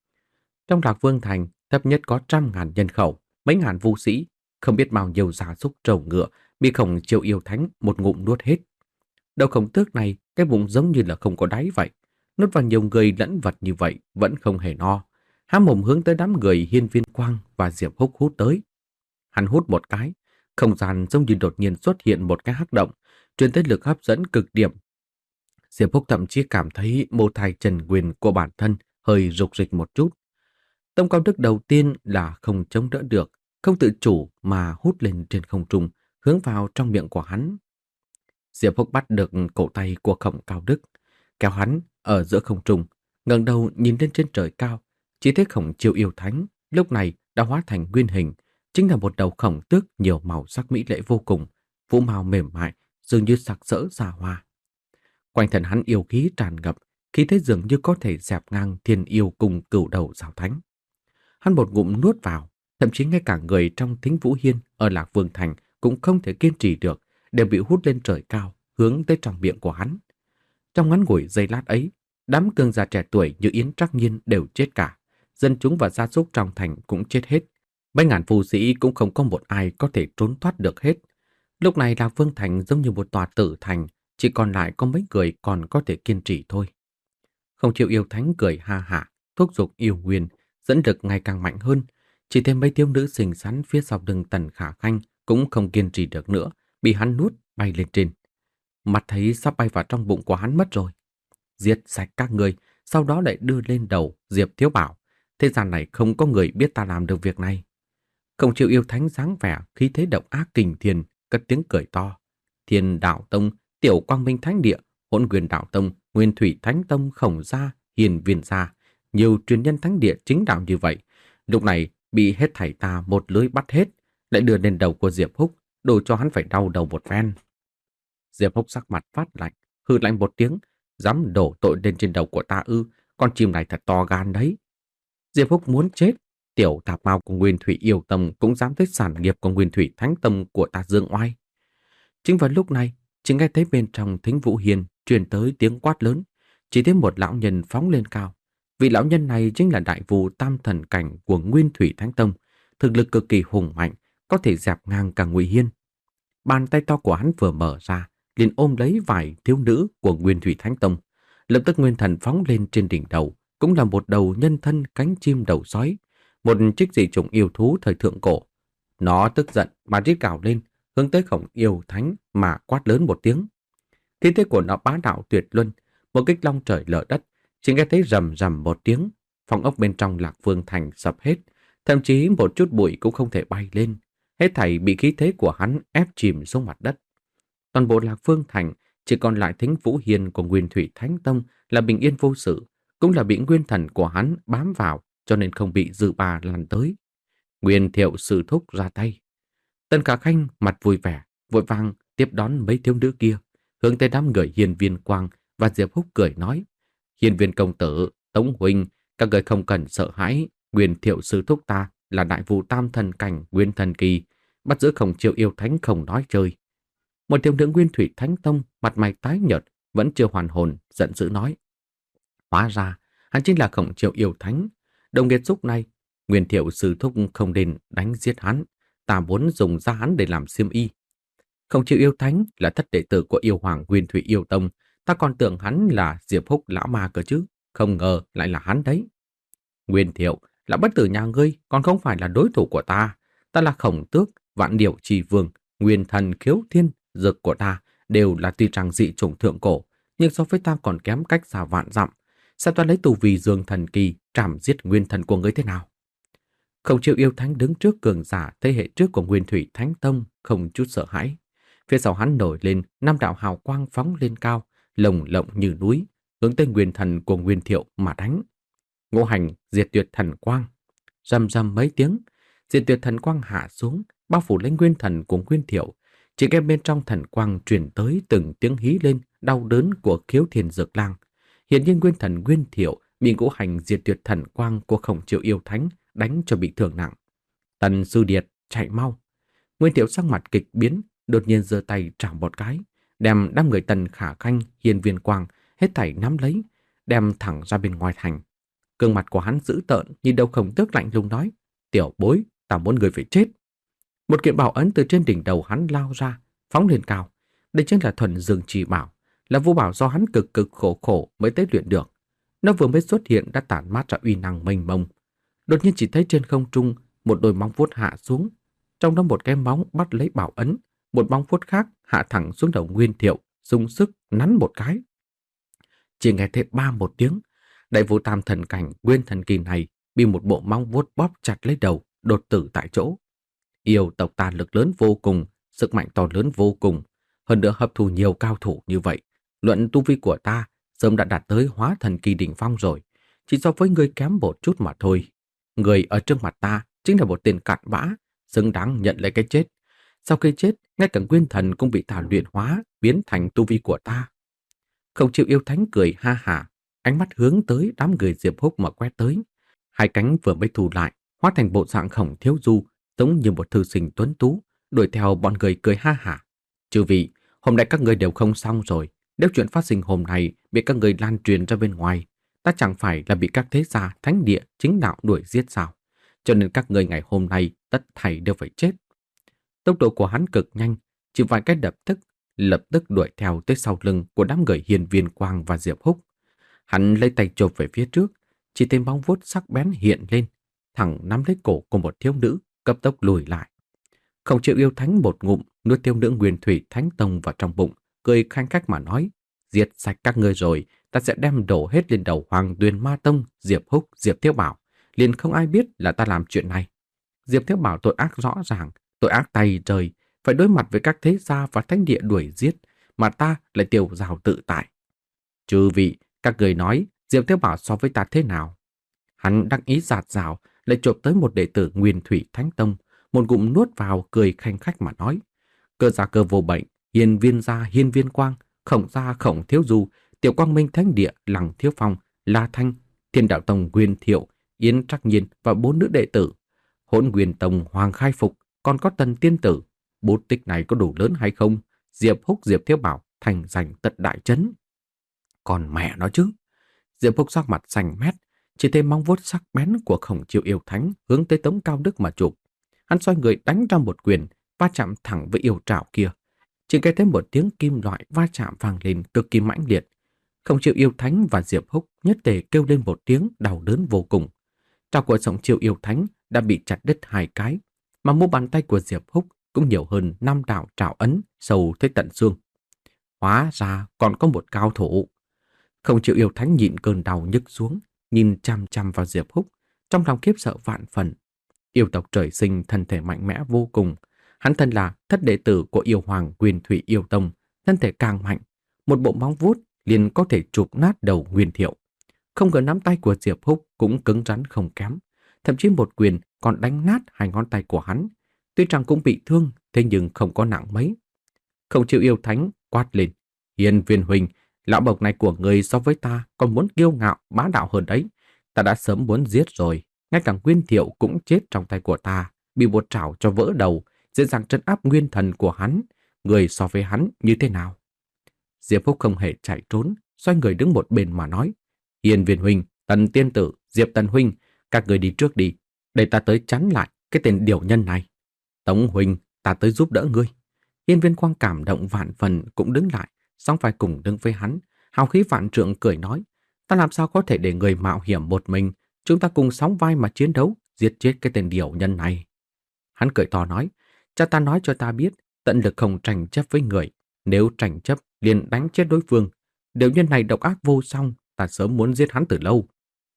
Trong Lạc Vương thành, thấp nhất có trăm ngàn nhân khẩu, mấy ngàn vũ sĩ, không biết bao nhiêu gia súc trâu ngựa bị Khổng Chiêu Yêu Thánh một ngụm nuốt hết. Đầu khổng tước này, cái bụng giống như là không có đáy vậy, nuốt vào nhiều người lẫn vật như vậy vẫn không hề no, há mồm hướng tới đám người Hiên Viên Quang và Diệp Húc hút tới. Hắn hút một cái, không gian giống như đột nhiên xuất hiện một cái hắc động, truyền tới lực hấp dẫn cực điểm. Diệp Húc thậm chí cảm thấy mô thai trần quyền của bản thân hơi rục rịch một chút. Tông cao đức đầu tiên là không chống đỡ được, không tự chủ mà hút lên trên không trung, hướng vào trong miệng của hắn. Diệp Húc bắt được cổ tay của Khổng Cao Đức, kéo hắn ở giữa không trung, ngẩng đầu nhìn lên trên trời cao, chỉ thấy Khổng Chiêu Yêu Thánh lúc này đã hóa thành nguyên hình, chính là một đầu khổng tước nhiều màu sắc mỹ lệ vô cùng, vũ màu mềm mại, dường như sặc sỡ xa hoa. Quanh thân hắn yêu khí tràn ngập, khí thế dường như có thể dẹp ngang thiên yêu cùng cửu đầu giáo thánh. Hắn một ngụm nuốt vào, thậm chí ngay cả người trong Thính Vũ Hiên ở Lạc Vương thành cũng không thể kiên trì được, đều bị hút lên trời cao, hướng tới trong miệng của hắn. Trong ngắn ngủi giây lát ấy, đám cường giả trẻ tuổi như Yến Trắc Nhiên đều chết cả, dân chúng và gia súc trong thành cũng chết hết. Mấy ngàn phù sĩ cũng không có một ai có thể trốn thoát được hết. Lúc này Lạc Vương thành giống như một tòa tử thành, chỉ còn lại có mấy người còn có thể kiên trì thôi. Không Chiêu Yêu Thánh cười ha hả, thúc giục yêu nguyên, dẫn lực ngày càng mạnh hơn. Chỉ thêm mấy thiếu nữ xinh xắn phía sau lưng Tần Khả Khanh cũng không kiên trì được nữa, bị hắn nuốt bay lên trên. Mặt thấy sắp bay vào trong bụng của hắn mất rồi. Giết sạch các người, sau đó lại đưa lên đầu Diệp Thiếu Bảo. Thế gian này không có người biết ta làm được việc này. Không Chiêu Yêu Thánh dáng vẻ khí thế độc ác kình thiên, cất tiếng cười to. Thiên Đạo Tông, Tiểu Quang Minh Thánh Địa, Hỗn Nguyên Đạo Tông, Nguyên Thủy Thánh Tông, Khổng Gia, Hiền Viên Gia, nhiều truyền nhân thánh địa chính đạo như vậy, lúc này bị hết thảy ta một lưới bắt hết, lại đưa lên đầu của Diệp Húc, đủ cho hắn phải đau đầu một phen. Diệp Húc sắc mặt phát lạnh, hừ lạnh một tiếng, dám đổ tội lên trên đầu của ta ư? Con chim này thật to gan đấy. Diệp Húc muốn chết, tiểu tạp mao của Nguyên Thủy Yêu Tông cũng dám tới sản nghiệp của Nguyên Thủy Thánh Tông của ta dương oai. Chính vào lúc này, chỉ nghe thấy bên trong Thính Vũ Hiên truyền tới tiếng quát lớn, chỉ thấy một lão nhân phóng lên cao. Vị lão nhân này chính là đại vu tam thần cảnh của Nguyên Thủy Thánh Tông, thực lực cực kỳ hùng mạnh, có thể dẹp ngang cả Ngụy Hiên. Bàn tay to của hắn vừa mở ra, liền ôm lấy vài thiếu nữ của Nguyên Thủy Thánh Tông, lập tức nguyên thần phóng lên trên đỉnh đầu, cũng là một đầu nhân thân cánh chim đầu sói, một chiếc dị chủng yêu thú thời thượng cổ. Nó tức giận mà rít gào lên, hướng tới Khổng Yêu Thánh mà quát lớn một tiếng. Khí thế của nó bá đạo tuyệt luân, một kích long trời lở đất, chỉ nghe thấy rầm rầm một tiếng, phòng ốc bên trong Lạc Vương thành sập hết, thậm chí một chút bụi cũng không thể bay lên, hết thảy bị khí thế của hắn ép chìm xuống mặt đất. Toàn bộ Lạc Phương Thành chỉ còn lại Thính Vũ Hiền của Nguyên Thủy Thánh Tông là bình yên vô sự, cũng là bị nguyên thần của hắn bám vào cho nên không bị dư ba lan tới. Nguyên Thiệu sư thúc ra tay. Tân Khả Khanh mặt vui vẻ, vội vàng tiếp đón mấy thiếu nữ kia, hướng tới đám người Hiên Viên Quang và Diệp Húc cười nói: Hiên Viên công tử, Tống huynh, các người không cần sợ hãi, Nguyên Thiệu sư thúc ta là đại vũ tam thần cảnh Nguyên thần kỳ, bắt giữ Khổng Chiêu yêu thánh không nói chơi. Một thiếu nữ Nguyên Thủy Thánh Tông mặt mày tái nhợt, vẫn chưa hoàn hồn, giận dữ nói: Hóa ra, hắn chính là Khổng Chiêu yêu thánh. Đồng nghiệt xúc này, Nguyên Thiệu sư thúc không nên đánh giết hắn, ta muốn dùng da hắn để làm xiêm y. Khổng Chiêu yêu thánh là thất đệ tử của yêu hoàng Nguyên Thủy yêu tông, ta còn tưởng hắn là Diệp Húc lão ma cơ chứ, không ngờ lại là hắn đấy. Nguyên Thiệu, là bất tử nhà ngươi, còn không phải là đối thủ của ta. Ta là Khổng Tước, Vạn Điểu Trì Vương, Nguyên Thần Khiếu Thiên, dược của ta đều là tuy rằng dị chủng thượng cổ, nhưng so với ta còn kém cách xa vạn dặm. Sao ta lấy tù vì dương thần kỳ trảm giết nguyên thần của ngươi thế nào? Khổng Chiêu yêu thánh đứng trước cường giả thế hệ trước của Nguyên Thủy Thánh Tông, không chút sợ hãi. Phía sau hắn nổi lên năm đạo hào quang phóng lên cao, lồng lộng như núi, hướng tới nguyên thần của Nguyên Thiệu mà đánh. Ngũ hành diệt tuyệt thần quang. Rầm rầm mấy tiếng, diệt tuyệt thần quang hạ xuống, bao phủ lên nguyên thần của Nguyên Thiệu. Chỉ nghe bên trong thần quang truyền tới từng tiếng hí lên đau đớn của Khiếu Thiên Dược Lang. Hiện nhiên nguyên thần Nguyên Thiệu bị ngũ hành diệt tuyệt thần quang của Khổng Chiêu yêu thánh đánh cho bị thương nặng. Tần Sư Điệt, chạy mau! Nguyên Thiệu sắc mặt kịch biến, đột nhiên giơ tay trảo một cái, đem đám người Tần Khả Khanh, Hiên Viên Quang hết thảy nắm lấy, đem thẳng ra bên ngoài thành. Gương mặt của hắn dữ tợn, nhìn đầu Khổng Tước lạnh lùng nói: Tiểu bối, ta muốn người phải chết. Một kiện bảo ấn từ trên đỉnh đầu hắn lao ra, phóng lên cao. Đây chính là thuần dương trì bảo, là vũ bảo do hắn cực cực khổ khổ mới tế luyện được. Nó vừa mới xuất hiện đã tản mát ra uy năng mênh mông. Đột nhiên chỉ thấy trên không trung một đôi móng vuốt hạ xuống, trong đó một cái móng bắt lấy bảo ấn, một móng vuốt khác hạ thẳng xuống đầu Nguyên Thiệu, dùng sức nắn một cái. Chỉ nghe thấy ba một tiếng, đại vũ tam thần cảnh Nguyên thần kỳ này bị một bộ móng vuốt bóp chặt lấy đầu, đột tử tại chỗ. Yêu tộc ta lực lớn vô cùng, sức mạnh to lớn vô cùng, hơn nữa hấp thu nhiều cao thủ như vậy, luận tu vi của ta sớm đã đạt tới hóa thần kỳ đỉnh phong rồi, chỉ so với ngươi kém một chút mà thôi. Người ở trước mặt ta chính là một tên cặn bã, xứng đáng nhận lấy cái chết. Sau khi chết, ngay cả nguyên thần cũng bị ta luyện hóa, biến thành tu vi của ta. Khổng Chiêu yêu thánh cười ha hả, ánh mắt hướng tới đám người Diệp Húc mà quét tới. Hai cánh vừa mới thu lại, hóa thành bộ dạng Khổng Thiếu Du, giống như một thư sinh tuấn tú, đuổi theo bọn người cười ha hả. Chư vị, hôm nay các người đều không xong rồi. Nếu chuyện phát sinh hôm nay bị các người lan truyền ra bên ngoài, ta chẳng phải là bị các thế gia thánh địa chính đạo đuổi giết sao? Cho nên các người ngày hôm nay tất thảy đều phải chết. Tốc độ của hắn cực nhanh, chỉ vài cái đập tức, lập tức đuổi theo tới sau lưng của đám người Hiên Viên Quang và Diệp Húc. Hắn lấy tay chộp về phía trước, chỉ thấy móng vuốt sắc bén hiện lên, thẳng nắm lấy cổ của một thiếu nữ, cấp tốc lùi lại. Khổng Chiêu yêu thánh một ngụm nuốt thiếu nữ Nguyên Thủy Thánh Tông vào trong bụng, cười khanh khách mà nói: Diệt sạch các ngươi rồi, ta sẽ đem đổ hết lên đầu Hoàng Tuyền Ma Tông, Diệp Húc, Diệp Thiếu Bảo, liền không ai biết là ta làm chuyện này. Diệp Thiếu Bảo tội ác rõ ràng, tội ác tày trời, phải đối mặt với các thế gia và thánh địa đuổi giết, mà ta lại tiêu dao tự tại. Chư vị, các người nói Diệp Thiếu Bảo so với ta thế nào? Hắn đắc ý giạt rào, lại chộp tới một đệ tử Nguyên Thủy Thánh Tông, một ngụm nuốt vào, cười khanh khách mà nói: Cơ gia cơ vô bệnh, Hiên Viên gia Hiên Viên Quang, Khổng gia Khổng Thiếu Du, Tiểu Quang Minh Thánh Địa Lăng Thiếu Phong, La Thanh, Thiên Đạo Tông Nguyên Thiệu, Yến Trắc Nhiên và bốn nữ đệ tử, Hỗn Nguyên Tông Hoàng Khai Phục, còn có Tần Tiên Tử. Bút tích này có đủ lớn hay không? Diệp Húc, Diệp Thiếu Bảo thành danh tận đại trấn. Còn mẹ nó chứ! Diệp Húc sắc mặt xanh mét, chỉ thấy móng vuốt sắc bén của Khổng Chiêu yêu thánh hướng tới Tống Cao Đức mà chụp. Hắn xoay người đánh ra một quyền, va chạm thẳng với yêu trảo kia. Chỉ nghe thấy một tiếng kim loại va chạm vang lên cực kỳ mãnh liệt. Khổng Chiêu yêu thánh và Diệp Húc nhất tề kêu lên một tiếng đau đớn vô cùng. Trảo của Khổng Chiêu yêu thánh đã bị chặt đứt hai cái, mà mu bàn tay của Diệp Húc cũng nhiều hơn năm đạo trảo ấn sâu tới tận xương. Hóa ra còn có một cao thủ. Khổng Chiêu yêu thánh nhịn cơn đau nhức xuống, nhìn chăm chăm vào Diệp Húc, trong lòng khiếp sợ vạn phần. Yêu tộc trời sinh thân thể mạnh mẽ vô cùng. Hắn thân là thất đệ tử của yêu hoàng Nguyên Thủy yêu tông, thân thể càng mạnh, một bộ móng vuốt liền có thể chụp nát đầu Nguyên Thiệu. Không ngờ nắm tay của Diệp Húc cũng cứng rắn không kém, thậm chí một quyền còn đánh nát hai ngón tay của hắn. Tuy rằng cũng bị thương, thế nhưng không có nặng mấy. Không chịu yêu thánh quát lên: Hiên Viên huynh, lão bộc này của người so với ta còn muốn kiêu ngạo bá đạo hơn đấy. Ta đã sớm muốn giết rồi, ngay cả Nguyên Thiệu cũng chết trong tay của ta, bị một trảo cho vỡ đầu, dễ dàng trấn áp nguyên thần của hắn. Người so với hắn như thế nào? Diệp Húc không hề chạy trốn, xoay người đứng một bên mà nói: Hiên Viên huynh, Tần tiên tử, Diệp Tần huynh, các người đi trước đi, để ta tới chắn lại cái tên điều nhân này. Tống huynh, ta tới giúp đỡ ngươi. Hiên Viên Quang cảm động vạn phần cũng đứng lại, song phải cùng đứng với hắn, hào khí vạn trượng cười nói: Ta làm sao có thể để người mạo hiểm một mình, chúng ta cùng sóng vai mà chiến đấu, giết chết cái tên điều nhân này. Hắn cười to nói: Cha ta nói cho ta biết, tận lực không tranh chấp với người, nếu tranh chấp liền đánh chết đối phương. Điều nhân này độc ác vô song, ta sớm muốn giết hắn từ lâu.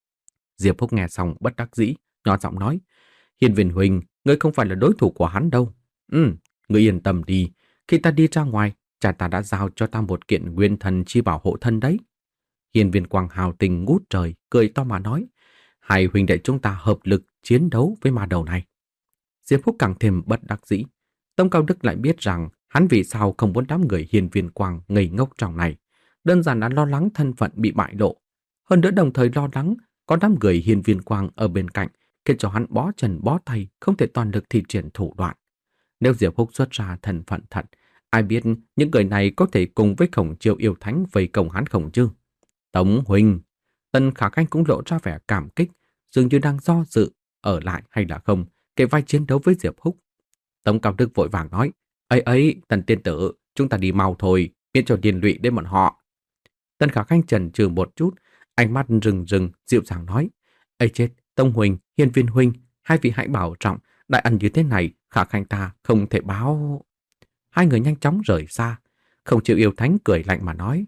Diệp Húc nghe xong bất đắc dĩ, nhỏ giọng nói: Hiên Viên huynh, ngươi không phải là đối thủ của hắn đâu. Ừ, ngươi yên tâm đi, khi ta đi ra ngoài, cha ta đã giao cho ta một kiện nguyên thần chi bảo hộ thân đấy. Hiên Viên Quang hào tình ngút trời, cười to mà nói: Hai huynh đệ chúng ta hợp lực chiến đấu với ma đầu này. Diệp Húc càng thêm bất đắc dĩ. Tông Cao Đức lại biết rằng hắn vì sao không muốn đám người Hiên Viên Quang ngây ngốc trong này, đơn giản là lo lắng thân phận bị bại lộ. Hơn nữa đồng thời lo lắng có đám người Hiên Viên Quang ở bên cạnh, khiến cho hắn bó chân bó tay, không thể toàn lực thi triển thủ đoạn. Nếu Diệp Húc xuất ra thân phận thật, ai biết những người này có thể cùng với Khổng Chiêu yêu thánh vây công hắn không chứ? Tống huynh, Tần Khả Khanh cũng lộ ra vẻ cảm kích, dường như đang do dự ở lại hay là không, kể vai chiến đấu với Diệp Húc. Tống Cao Đức vội vàng nói: ấy ấy, Tần tiên tử, chúng ta đi mau thôi, miễn cho liên lụy đến bọn họ. Tần Khả Khanh chần chừ một chút, ánh mắt rừng rừng dịu dàng nói: ấy chết, Tông huynh, Hiên Viên huynh, hai vị hãy bảo trọng, đại ân như thế này, Khả Khanh ta không thể báo. Hai người nhanh chóng rời xa. Không chịu yêu thánh cười lạnh mà nói: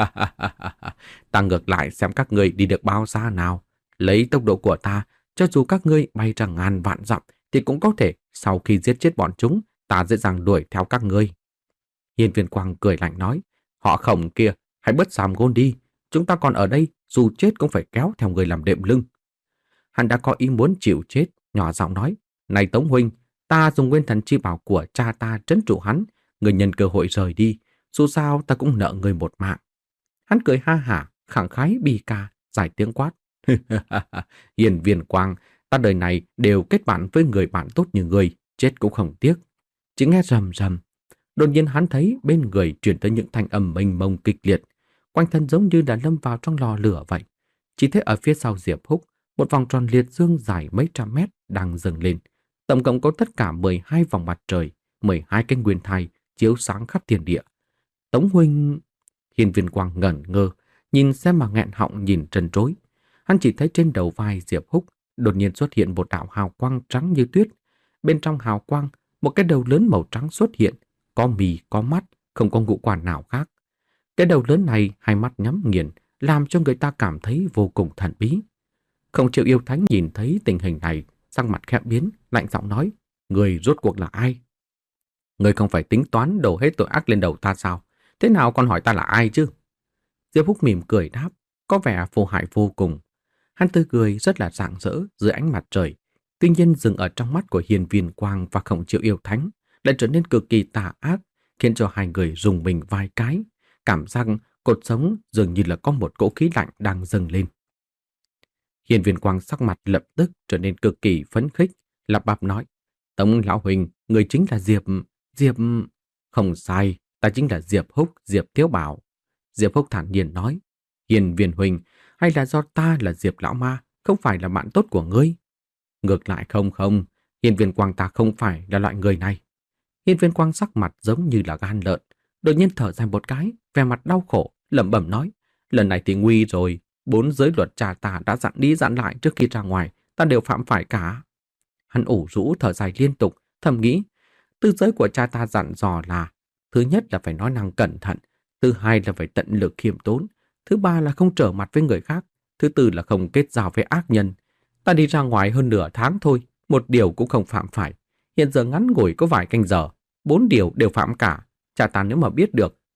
Ta ngược lại xem các ngươi đi được bao xa nào. Lấy tốc độ của ta, cho dù các ngươi bay ra ngàn vạn dặm thì cũng có thể sau khi giết chết bọn chúng, ta dễ dàng đuổi theo các ngươi. Hiên Viên Quang cười lạnh nói: Họ Khổng kia, hãy bớt xàm ngôn đi, chúng ta còn ở đây, dù chết cũng phải kéo theo người làm đệm lưng. Hắn đã có ý muốn chịu chết, nhỏ giọng nói: Này Tống huynh, ta dùng nguyên thần chi bảo của cha ta trấn trụ hắn, người nhân cơ hội rời đi, dù sao ta cũng nợ người một mạng. Hắn cười ha hả, khẳng khái bi ca, dài tiếng quát: Hiên Viên Quang, ta đời này đều kết bạn với người bạn tốt như người, chết cũng không tiếc. Chỉ nghe rầm rầm, đột nhiên hắn thấy bên người truyền tới những thanh âm mênh mông kịch liệt, quanh thân giống như đã lâm vào trong lò lửa vậy. Chỉ thấy ở phía sau Diệp Húc, một vòng tròn liệt dương dài mấy trăm mét đang dâng lên. Tổng cộng có tất cả mười hai vòng mặt trời, mười hai cái nguyên thai chiếu sáng khắp thiên địa. Tống huynh... Hiên Viên Quang ngẩn ngơ, nhìn xem mà nghẹn họng nhìn trần trối. Hắn chỉ thấy trên đầu vai Diệp Húc đột nhiên xuất hiện một đạo hào quang trắng như tuyết. Bên trong hào quang, một cái đầu lớn màu trắng xuất hiện, có mì, có mắt, không có ngũ quan nào khác. Cái đầu lớn này hai mắt nhắm nghiền, làm cho người ta cảm thấy vô cùng thần bí. Không chịu yêu thánh nhìn thấy tình hình này, sắc mặt khẽ biến, lạnh giọng nói: Người rốt cuộc là ai? Người không phải tính toán đổ hết tội ác lên đầu ta sao? Thế nào còn hỏi ta là ai chứ? Diệp Húc mỉm cười đáp, có vẻ vô hại vô cùng. Hắn tươi cười rất là rạng rỡ dưới ánh mặt trời. Tuy nhiên dừng ở trong mắt của Hiên Viên Quang và Khổng Chiêu yêu thánh lại trở nên cực kỳ tà ác, khiến cho hai người rùng mình vài cái. Cảm giác cột sống dường như là có một cỗ khí lạnh đang dâng lên. Hiên Viên Quang sắc mặt lập tức trở nên cực kỳ phấn khích, lắp bắp nói: Tống lão huynh, người chính là Diệp... Diệp... Không sai, ta chính là Diệp Húc, Diệp Thiếu Bảo. Diệp Húc thản nhiên nói: Hiên Viên huynh, hay là do ta là Diệp lão ma, không phải là bạn tốt của ngươi? Ngược lại không không, Hiên Viên Quang ta không phải là loại người này. Hiên Viên Quang sắc mặt giống như là gan lợn, đột nhiên thở dài một cái, vẻ mặt đau khổ, lẩm bẩm nói: Lần này thì nguy rồi, bốn giới luật cha ta đã dặn đi dặn lại trước khi ra ngoài, ta đều phạm phải cả. Hắn ủ rũ thở dài liên tục, thầm nghĩ: tư giới của cha ta dặn dò là: thứ nhất là phải nói năng cẩn thận, thứ hai là phải tận lực khiêm tốn, thứ ba là không trở mặt với người khác, thứ tư là không kết giao với ác nhân. Ta đi ra ngoài hơn nửa tháng thôi, một điều cũng không phạm phải. Hiện giờ ngắn ngủi có vài canh giờ, bốn điều đều phạm cả. Cha ta nếu mà biết được,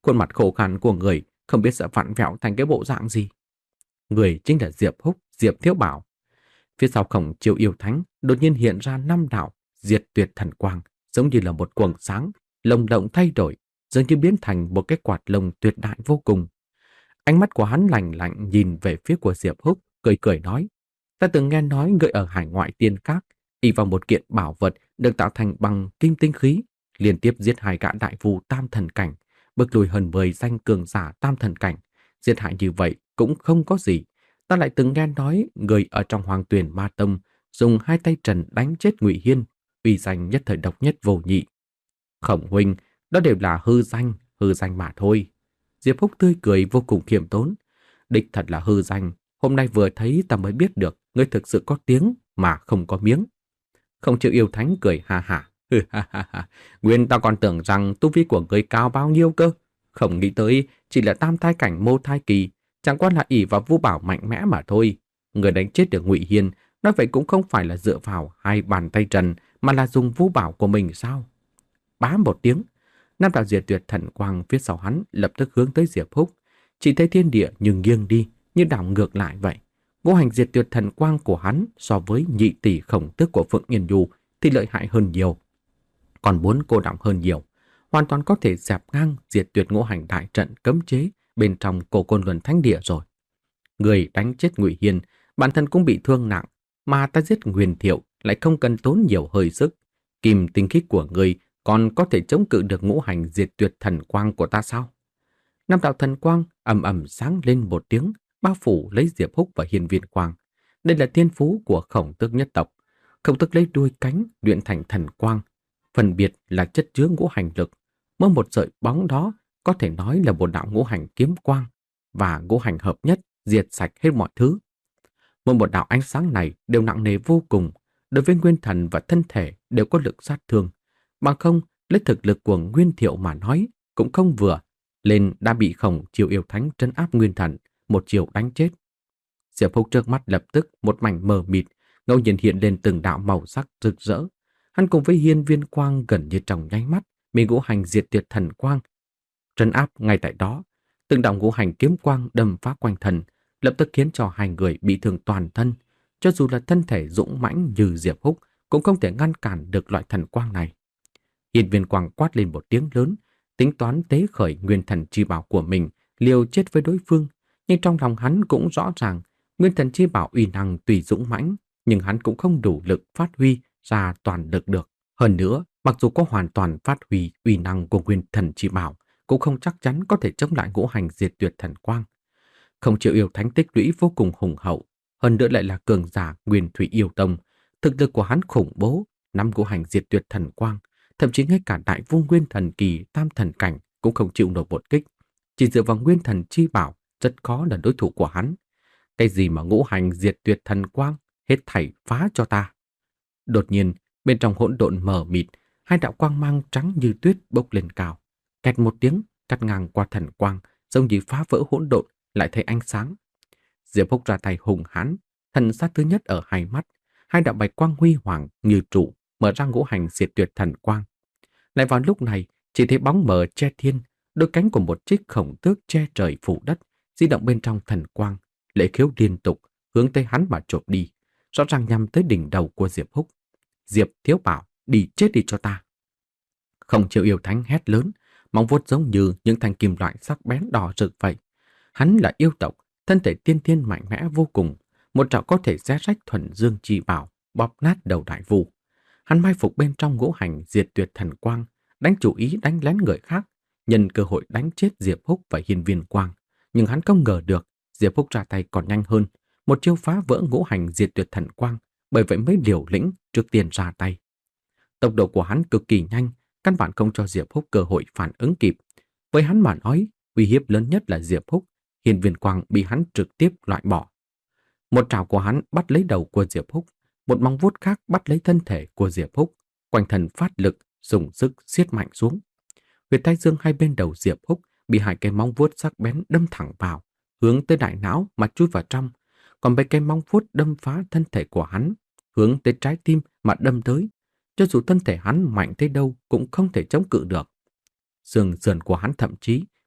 Khuôn mặt khổ khăn của người không biết sẽ vặn vẹo thành cái bộ dạng gì. Người chính là Diệp Húc, Diệp Thiếu Bảo. Phía sau Khổng Chiêu Yêu Thánh đột nhiên hiện ra năm đạo diệt tuyệt thần quang, giống như là một quầng sáng, lồng động thay đổi, dường như biến thành một cái quạt lông tuyệt đại vô cùng. Ánh mắt của hắn lạnh lạnh nhìn về phía của Diệp Húc, cười cười nói: "Ta từng nghe nói người ở hải ngoại tiên các, y vào một kiện bảo vật được tạo thành bằng kim tinh khí, liên tiếp giết hai gã đại vu tam thần cảnh, bức lùi hơn mười danh cường giả tam thần cảnh. Giết hại như vậy cũng không có gì. Ta lại từng nghe nói người ở trong Hoàng Tuyền Ma Tông dùng hai tay trần đánh chết Ngụy Hiên, uy danh nhất thời độc nhất vô nhị. Khổng huynh, đó đều là hư danh, hư danh mà thôi." Diệp Húc tươi cười vô cùng khiêm tốn. "Đích thật là hư danh, hôm nay vừa thấy ta mới biết được ngươi thực sự có tiếng mà không có miếng." Không chịu Yêu Thánh cười ha hả. Ha ha ha, nguyên ta còn tưởng rằng tu vi của ngươi cao bao nhiêu cơ. Không nghĩ tới chỉ là tam thai cảnh mô thai kỳ, chẳng qua là ỷ vào Vũ Bảo mạnh mẽ mà thôi. Người đánh chết được Ngụy Hiên, nói vậy cũng không phải là dựa vào hai bàn tay trần, mà là dùng Vũ Bảo của mình sao? Bá một tiếng, năm đạo diệt tuyệt thần quang phía sau hắn lập tức hướng tới Diệp Húc. Chỉ thấy thiên địa nhưng nghiêng đi, như đảo ngược lại vậy. Ngũ hành diệt tuyệt thần quang của hắn so với nhị tỷ khổng tước của Phượng Yên Du thì lợi hại hơn nhiều. Còn bốn cô động hơn nhiều, hoàn toàn có thể dẹp ngang diệt tuyệt ngũ hành đại trận cấm chế bên trong Cổ Côn Luân Thánh Địa rồi. Người đánh chết Ngụy Hiên, bản thân cũng bị thương nặng, mà ta giết Nguyên Thiệu lại không cần tốn nhiều hơi sức. Kim tinh khí của người còn có thể chống cự được ngũ hành diệt tuyệt thần quang của ta sao? Năm đạo thần quang ầm ầm sáng lên một tiếng, bao phủ lấy Diệp Húc và Hiên Viên Quang. Đây là thiên phú của Khổng Tước nhất tộc. Khổng Tước lấy đuôi cánh luyện thành thần quang, phân biệt là chất chứa ngũ hành lực. Mỗi một sợi bóng đó có thể nói là một đạo ngũ hành kiếm quang, và ngũ hành hợp nhất diệt sạch hết mọi thứ. Mỗi một đạo ánh sáng này đều nặng nề vô cùng, đối với nguyên thần và thân thể đều có lực sát thương. Bằng không, lấy thực lực của Nguyên Thiệu mà nói cũng không vừa, lên đã bị Khổng Chiêu Yêu Thánh trấn áp nguyên thần, một chiều đánh chết. Diệp Húc trước mắt lập tức một mảnh mờ mịt, ngẫu nhiên hiện lên từng đạo màu sắc rực rỡ. Hắn cùng với Hiên Viên Quang gần như trong nháy mắt bị ngũ hành diệt tuyệt thần quang trấn áp ngay tại đó. Từng đạo ngũ hành kiếm quang đâm phá quanh thân, lập tức khiến cho hai người bị thương toàn thân. Cho dù là thân thể dũng mãnh như Diệp Húc cũng không thể ngăn cản được loại thần quang này. Hiên Viên Quang quát lên một tiếng lớn, tính toán tế khởi nguyên thần chi bảo của mình, liều chết với đối phương. Nhưng trong lòng hắn cũng rõ ràng, nguyên thần chi bảo uy năng tùy dũng mãnh, nhưng hắn cũng không đủ lực phát huy ra toàn lực được. Hơn nữa, mặc dù có hoàn toàn phát huy uy năng của nguyên thần chi bảo, cũng không chắc chắn có thể chống lại ngũ hành diệt tuyệt thần quang. Không chịu Yêu Thánh tích lũy vô cùng hùng hậu, hơn nữa lại là cường giả Nguyên Thủy Yêu Tông, thực lực của hắn khủng bố, năm ngũ hành diệt tuyệt thần quang, thậm chí ngay cả đại vu nguyên thần kỳ tam thần cảnh cũng không chịu nổi một kích. Chỉ dựa vào nguyên thần chi bảo rất khó là đối thủ của hắn. Cái gì mà ngũ hành diệt tuyệt thần quang, hết thảy phá cho ta. Đột nhiên, bên trong hỗn độn mờ mịt, hai đạo quang mang trắng như tuyết bốc lên cao. Kẹt một tiếng, cắt ngang qua thần quang, giống như phá vỡ hỗn độn, lại thấy ánh sáng. Diệp Húc ra tay hùng hãn, thần sát thứ nhất ở hai mắt, hai đạo bạch quang huy hoàng như trụ mở ra ngũ hành diệt tuyệt thần quang. Lại vào lúc này, chỉ thấy bóng mờ che thiên, đôi cánh của một chiếc khổng tước che trời phủ đất, di động bên trong thần quang, lệ khiếu liên tục hướng tới hắn mà chộp đi, rõ ràng nhằm tới đỉnh đầu của Diệp Húc. "Diệp Thiếu Bảo, đi chết đi cho ta!" Không chịu Yêu Thánh hét lớn, móng vuốt giống như những thanh kim loại sắc bén đỏ rực vậy. Hắn là yêu tộc, thân thể tiên thiên mạnh mẽ vô cùng, một trảo có thể xé rách thuần dương chi bảo, bóp nát đầu đại vu. Hắn mai phục bên trong ngũ hành diệt tuyệt thần quang, đánh chủ ý đánh lén người khác, nhân cơ hội đánh chết Diệp Húc và Hiên Viên Quang. Nhưng hắn không ngờ được, Diệp Húc ra tay còn nhanh hơn, một chiêu phá vỡ ngũ hành diệt tuyệt thần quang, bởi vậy mới liều lĩnh trước tiên ra tay. Tốc độ của hắn cực kỳ nhanh, căn bản không cho Diệp Húc cơ hội phản ứng kịp. Với hắn mà nói, uy hiếp lớn nhất là Diệp Húc, Hiên Viên Quang bị hắn trực tiếp loại bỏ. Một trảo của hắn bắt lấy đầu của Diệp Húc, một móng vuốt khác bắt lấy thân thể của Diệp Húc, quanh thân phát lực, dùng sức siết mạnh xuống. Huyệt thái dương hai bên đầu Diệp Húc bị hai cái móng vuốt sắc bén đâm thẳng vào, hướng tới đại não mà chui vào trong, còn mấy cái móng vuốt đâm phá thân thể của hắn, hướng tới trái tim mà đâm tới. Cho dù thân thể hắn mạnh tới đâu cũng không thể chống cự được. Xương sườn của hắn thậm chí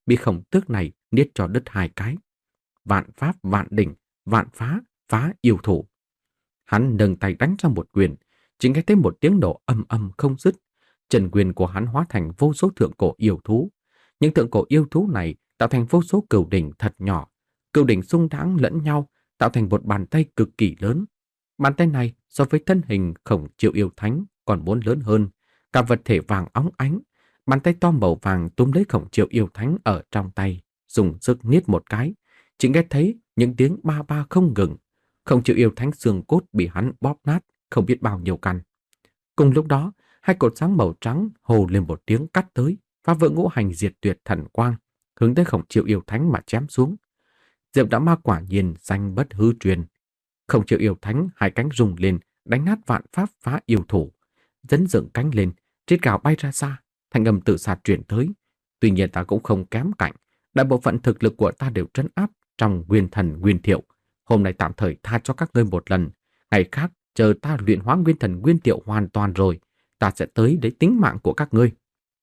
bị khổng tước này niết cho đứt hai cái. Vạn pháp vạn đỉnh, vạn phá, phá yêu thủ. Hắn nâng tay đánh ra một quyền, chỉ nghe thấy một tiếng nổ âm âm không dứt. Chân quyền của hắn hóa thành vô số thượng cổ yêu thú. Những thượng cổ yêu thú này tạo thành vô số cửu đỉnh thật nhỏ. Cửu đỉnh xung đãng lẫn nhau, tạo thành một bàn tay cực kỳ lớn. Bàn tay này so với thân hình khổng triệu yêu thánh còn muốn lớn hơn, cả vật thể vàng óng ánh. Bàn tay to màu vàng túm lấy khổng triệu yêu thánh ở trong tay, dùng sức niết một cái. Chỉ nghe thấy những tiếng ba ba không ngừng. Khổng triệu yêu thánh xương cốt bị hắn bóp nát, không biết bao nhiêu căn. Cùng lúc đó, hai cột sáng màu trắng hồ lên một tiếng cắt tới, phá vỡ ngũ hành diệt tuyệt thần quang, hướng tới khổng triệu yêu thánh mà chém xuống. Diệp đã ma quả nhiên danh bất hư truyền. Khổng triệu yêu thánh hai cánh rung lên, đánh nát vạn pháp phá yêu thủ, dẫn dựng cánh lên, rít gào bay ra xa, thanh âm từ xa truyền tới. Tuy nhiên ta cũng không kém cạnh, đại bộ phận thực lực của ta đều trấn áp trong nguyên thần nguyên thiệu. Hôm nay tạm thời tha cho các ngươi một lần, ngày khác chờ ta luyện hóa nguyên thần nguyên thiệu hoàn toàn rồi, ta sẽ tới để tính mạng của các ngươi.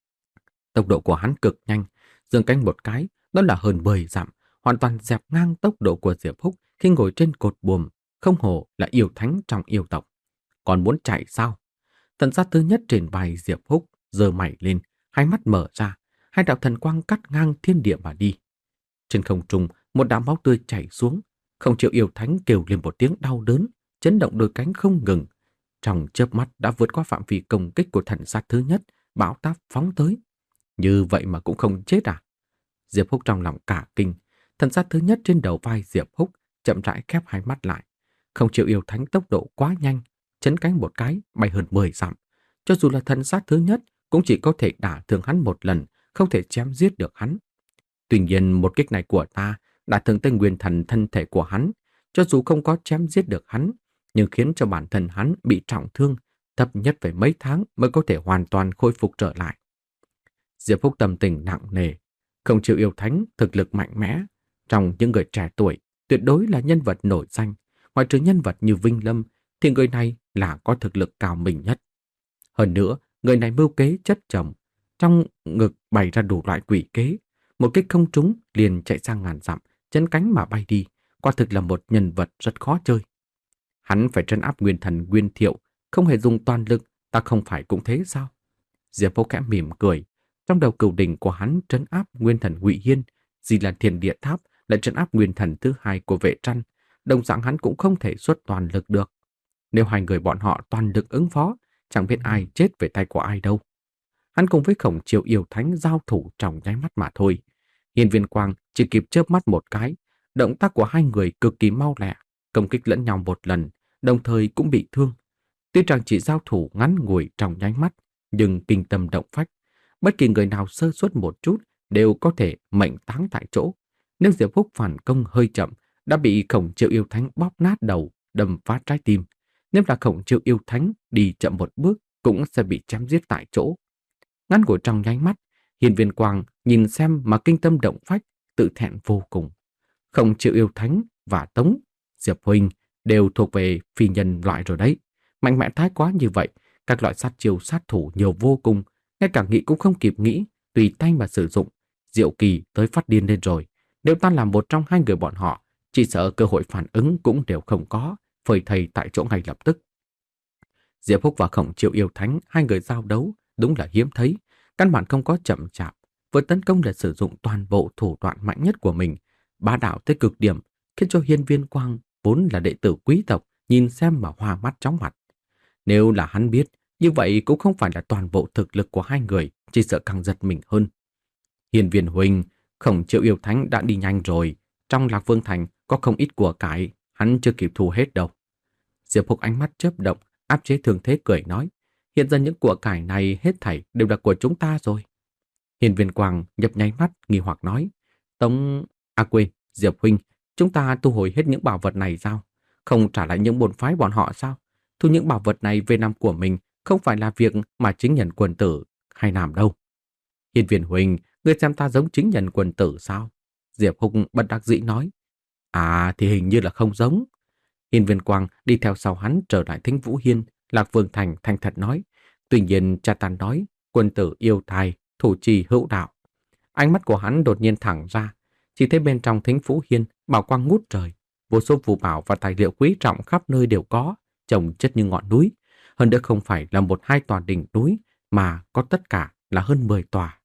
Tốc độ của hắn cực nhanh, giương cánh một cái, đó là hơn mười dặm, hoàn toàn dẹp ngang tốc độ của Diệp Húc khi ngồi trên cột buồm, không hổ là yêu thánh trong yêu tộc. Còn muốn chạy sao? Thần sát thứ nhất trên vai Diệp Húc giơ mày lên, hai mắt mở ra, hai đạo thần quang cắt ngang thiên địa mà đi. Trên không trung, một đạo máu tươi chảy xuống, không chịu yêu thánh kêu lên một tiếng đau đớn, chấn động đôi cánh không ngừng. Trong chớp mắt đã vượt qua phạm vi công kích của thần sát thứ nhất, bão táp phóng tới. Như vậy mà cũng không chết à? Diệp Húc trong lòng cả kinh. Thần sát thứ nhất trên đầu vai Diệp Húc chậm rãi khép hai mắt lại. Không chịu yêu thánh tốc độ quá nhanh, chấn cánh một cái bay hơn mười dặm. Cho dù là thần sát thứ nhất cũng chỉ có thể đả thương hắn một lần, không thể chém giết được hắn. Tuy nhiên một kích này của ta đã thương tới nguyên thần thân thể của hắn, cho dù không có chém giết được hắn, nhưng khiến cho bản thân hắn bị trọng thương, thấp nhất phải mấy tháng mới có thể hoàn toàn khôi phục trở lại. Diệp Phúc tâm tình nặng nề, không chịu yêu thánh thực lực mạnh mẽ, trong những người trẻ tuổi tuyệt đối là nhân vật nổi danh, ngoại trừ nhân vật như Vinh Lâm thì người này là có thực lực cao mình nhất. Hơn nữa, người này mưu kế chất chồng, trong ngực bày ra đủ loại quỷ kế, một kích không trúng liền chạy sang ngàn dặm, chân cánh mà bay đi, quả thực là một nhân vật rất khó chơi. Hắn phải trấn áp nguyên thần nguyên thiệu, không hề dùng toàn lực, ta không phải cũng thế sao? Diệp Vô khẽ mỉm cười, trong đầu cửu đỉnh của hắn trấn áp nguyên thần Ngụy Hiên, Di Lan Thiên Địa Tháp lại trấn áp nguyên thần thứ hai của Vệ Trăn, đồng dạng hắn cũng không thể xuất toàn lực được. Nếu hai người bọn họ toàn lực ứng phó, chẳng biết ai chết về tay của ai đâu. Hắn cùng với Khổng Triều yêu thánh giao thủ trong nháy mắt mà thôi. Hiên Viên Quang chỉ kịp chớp mắt một cái, động tác của hai người cực kỳ mau lẹ, công kích lẫn nhau một lần, đồng thời cũng bị thương. Tuy rằng chỉ giao thủ ngắn ngủi trong nháy mắt, nhưng kinh tâm động phách, bất kỳ người nào sơ suất một chút đều có thể mệnh táng tại chỗ. Nếu Diệp Húc phản công hơi chậm, đã bị Khổng Triều yêu thánh bóp nát đầu, đâm phá trái tim. Nếu là Khổng Triều yêu thánh đi chậm một bước cũng sẽ bị chém giết tại chỗ. Ngắn ngủi trong nháy mắt, Hiên Viên Quang nhìn xem mà kinh tâm động phách, tự thẹn vô cùng. Khổng Triều yêu thánh và Tống, Diệp huynh đều thuộc về phi nhân loại rồi đấy. Mạnh mẽ thái quá như vậy, các loại sát chiêu sát thủ nhiều vô cùng, ngay cả nghĩ cũng không kịp nghĩ, tùy tay mà sử dụng. Diệu Kỳ tới phát điên lên rồi. Nếu ta làm một trong hai người bọn họ, chỉ sợ cơ hội phản ứng cũng đều không có, phơi thây tại chỗ ngay lập tức. Diệp Húc và Khổng Triều yêu thánh hai người giao đấu đúng là hiếm thấy, căn bản không có chậm chạp, vừa tấn công là sử dụng toàn bộ thủ đoạn mạnh nhất của mình, bá đạo tới cực điểm, khiến cho Hiên Viên Quang vốn là đệ tử quý tộc nhìn xem mà hoa mắt chóng mặt. Nếu là hắn biết, như vậy cũng không phải là toàn bộ thực lực của hai người, chỉ sợ càng giật mình hơn. Hiên Viên huynh, Khổng Triều yêu thánh đã đi nhanh rồi, trong Lạc Vương thành có không ít của cải, hắn chưa kịp thu hết đâu. Diệp Húc ánh mắt chớp động, áp chế thương thế cười nói, hiện giờ những của cải này hết thảy đều là của chúng ta rồi. Hiên Viên Quang nhập nháy mắt nghi hoặc nói, Tống, à quên, Diệp huynh, chúng ta thu hồi hết những bảo vật này sao? Không trả lại những môn phái bọn họ sao? Thu những bảo vật này về năm của mình không phải là việc mà chính nhân quân tử hay làm đâu. Hiên Viên huynh, ngươi xem ta giống chính nhân quân tử sao? Diệp Húc bất đắc dĩ nói, à thì hình như là không giống. Hiên Viên Quang đi theo sau hắn trở lại Thính Vũ Hiên, Lạc Vương thành thành thật nói, tuy nhiên cha ta nói, quân tử yêu thai, thủ trì hữu đạo. Ánh mắt của hắn đột nhiên thẳng ra, chỉ thấy bên trong Thính Vũ Hiên bảo quang ngút trời, vô số phù bảo và tài liệu quý trọng khắp nơi đều có, chồng chất như ngọn núi. Hơn nữa không phải là một hai tòa đỉnh núi, mà có tất cả là hơn mười tòa.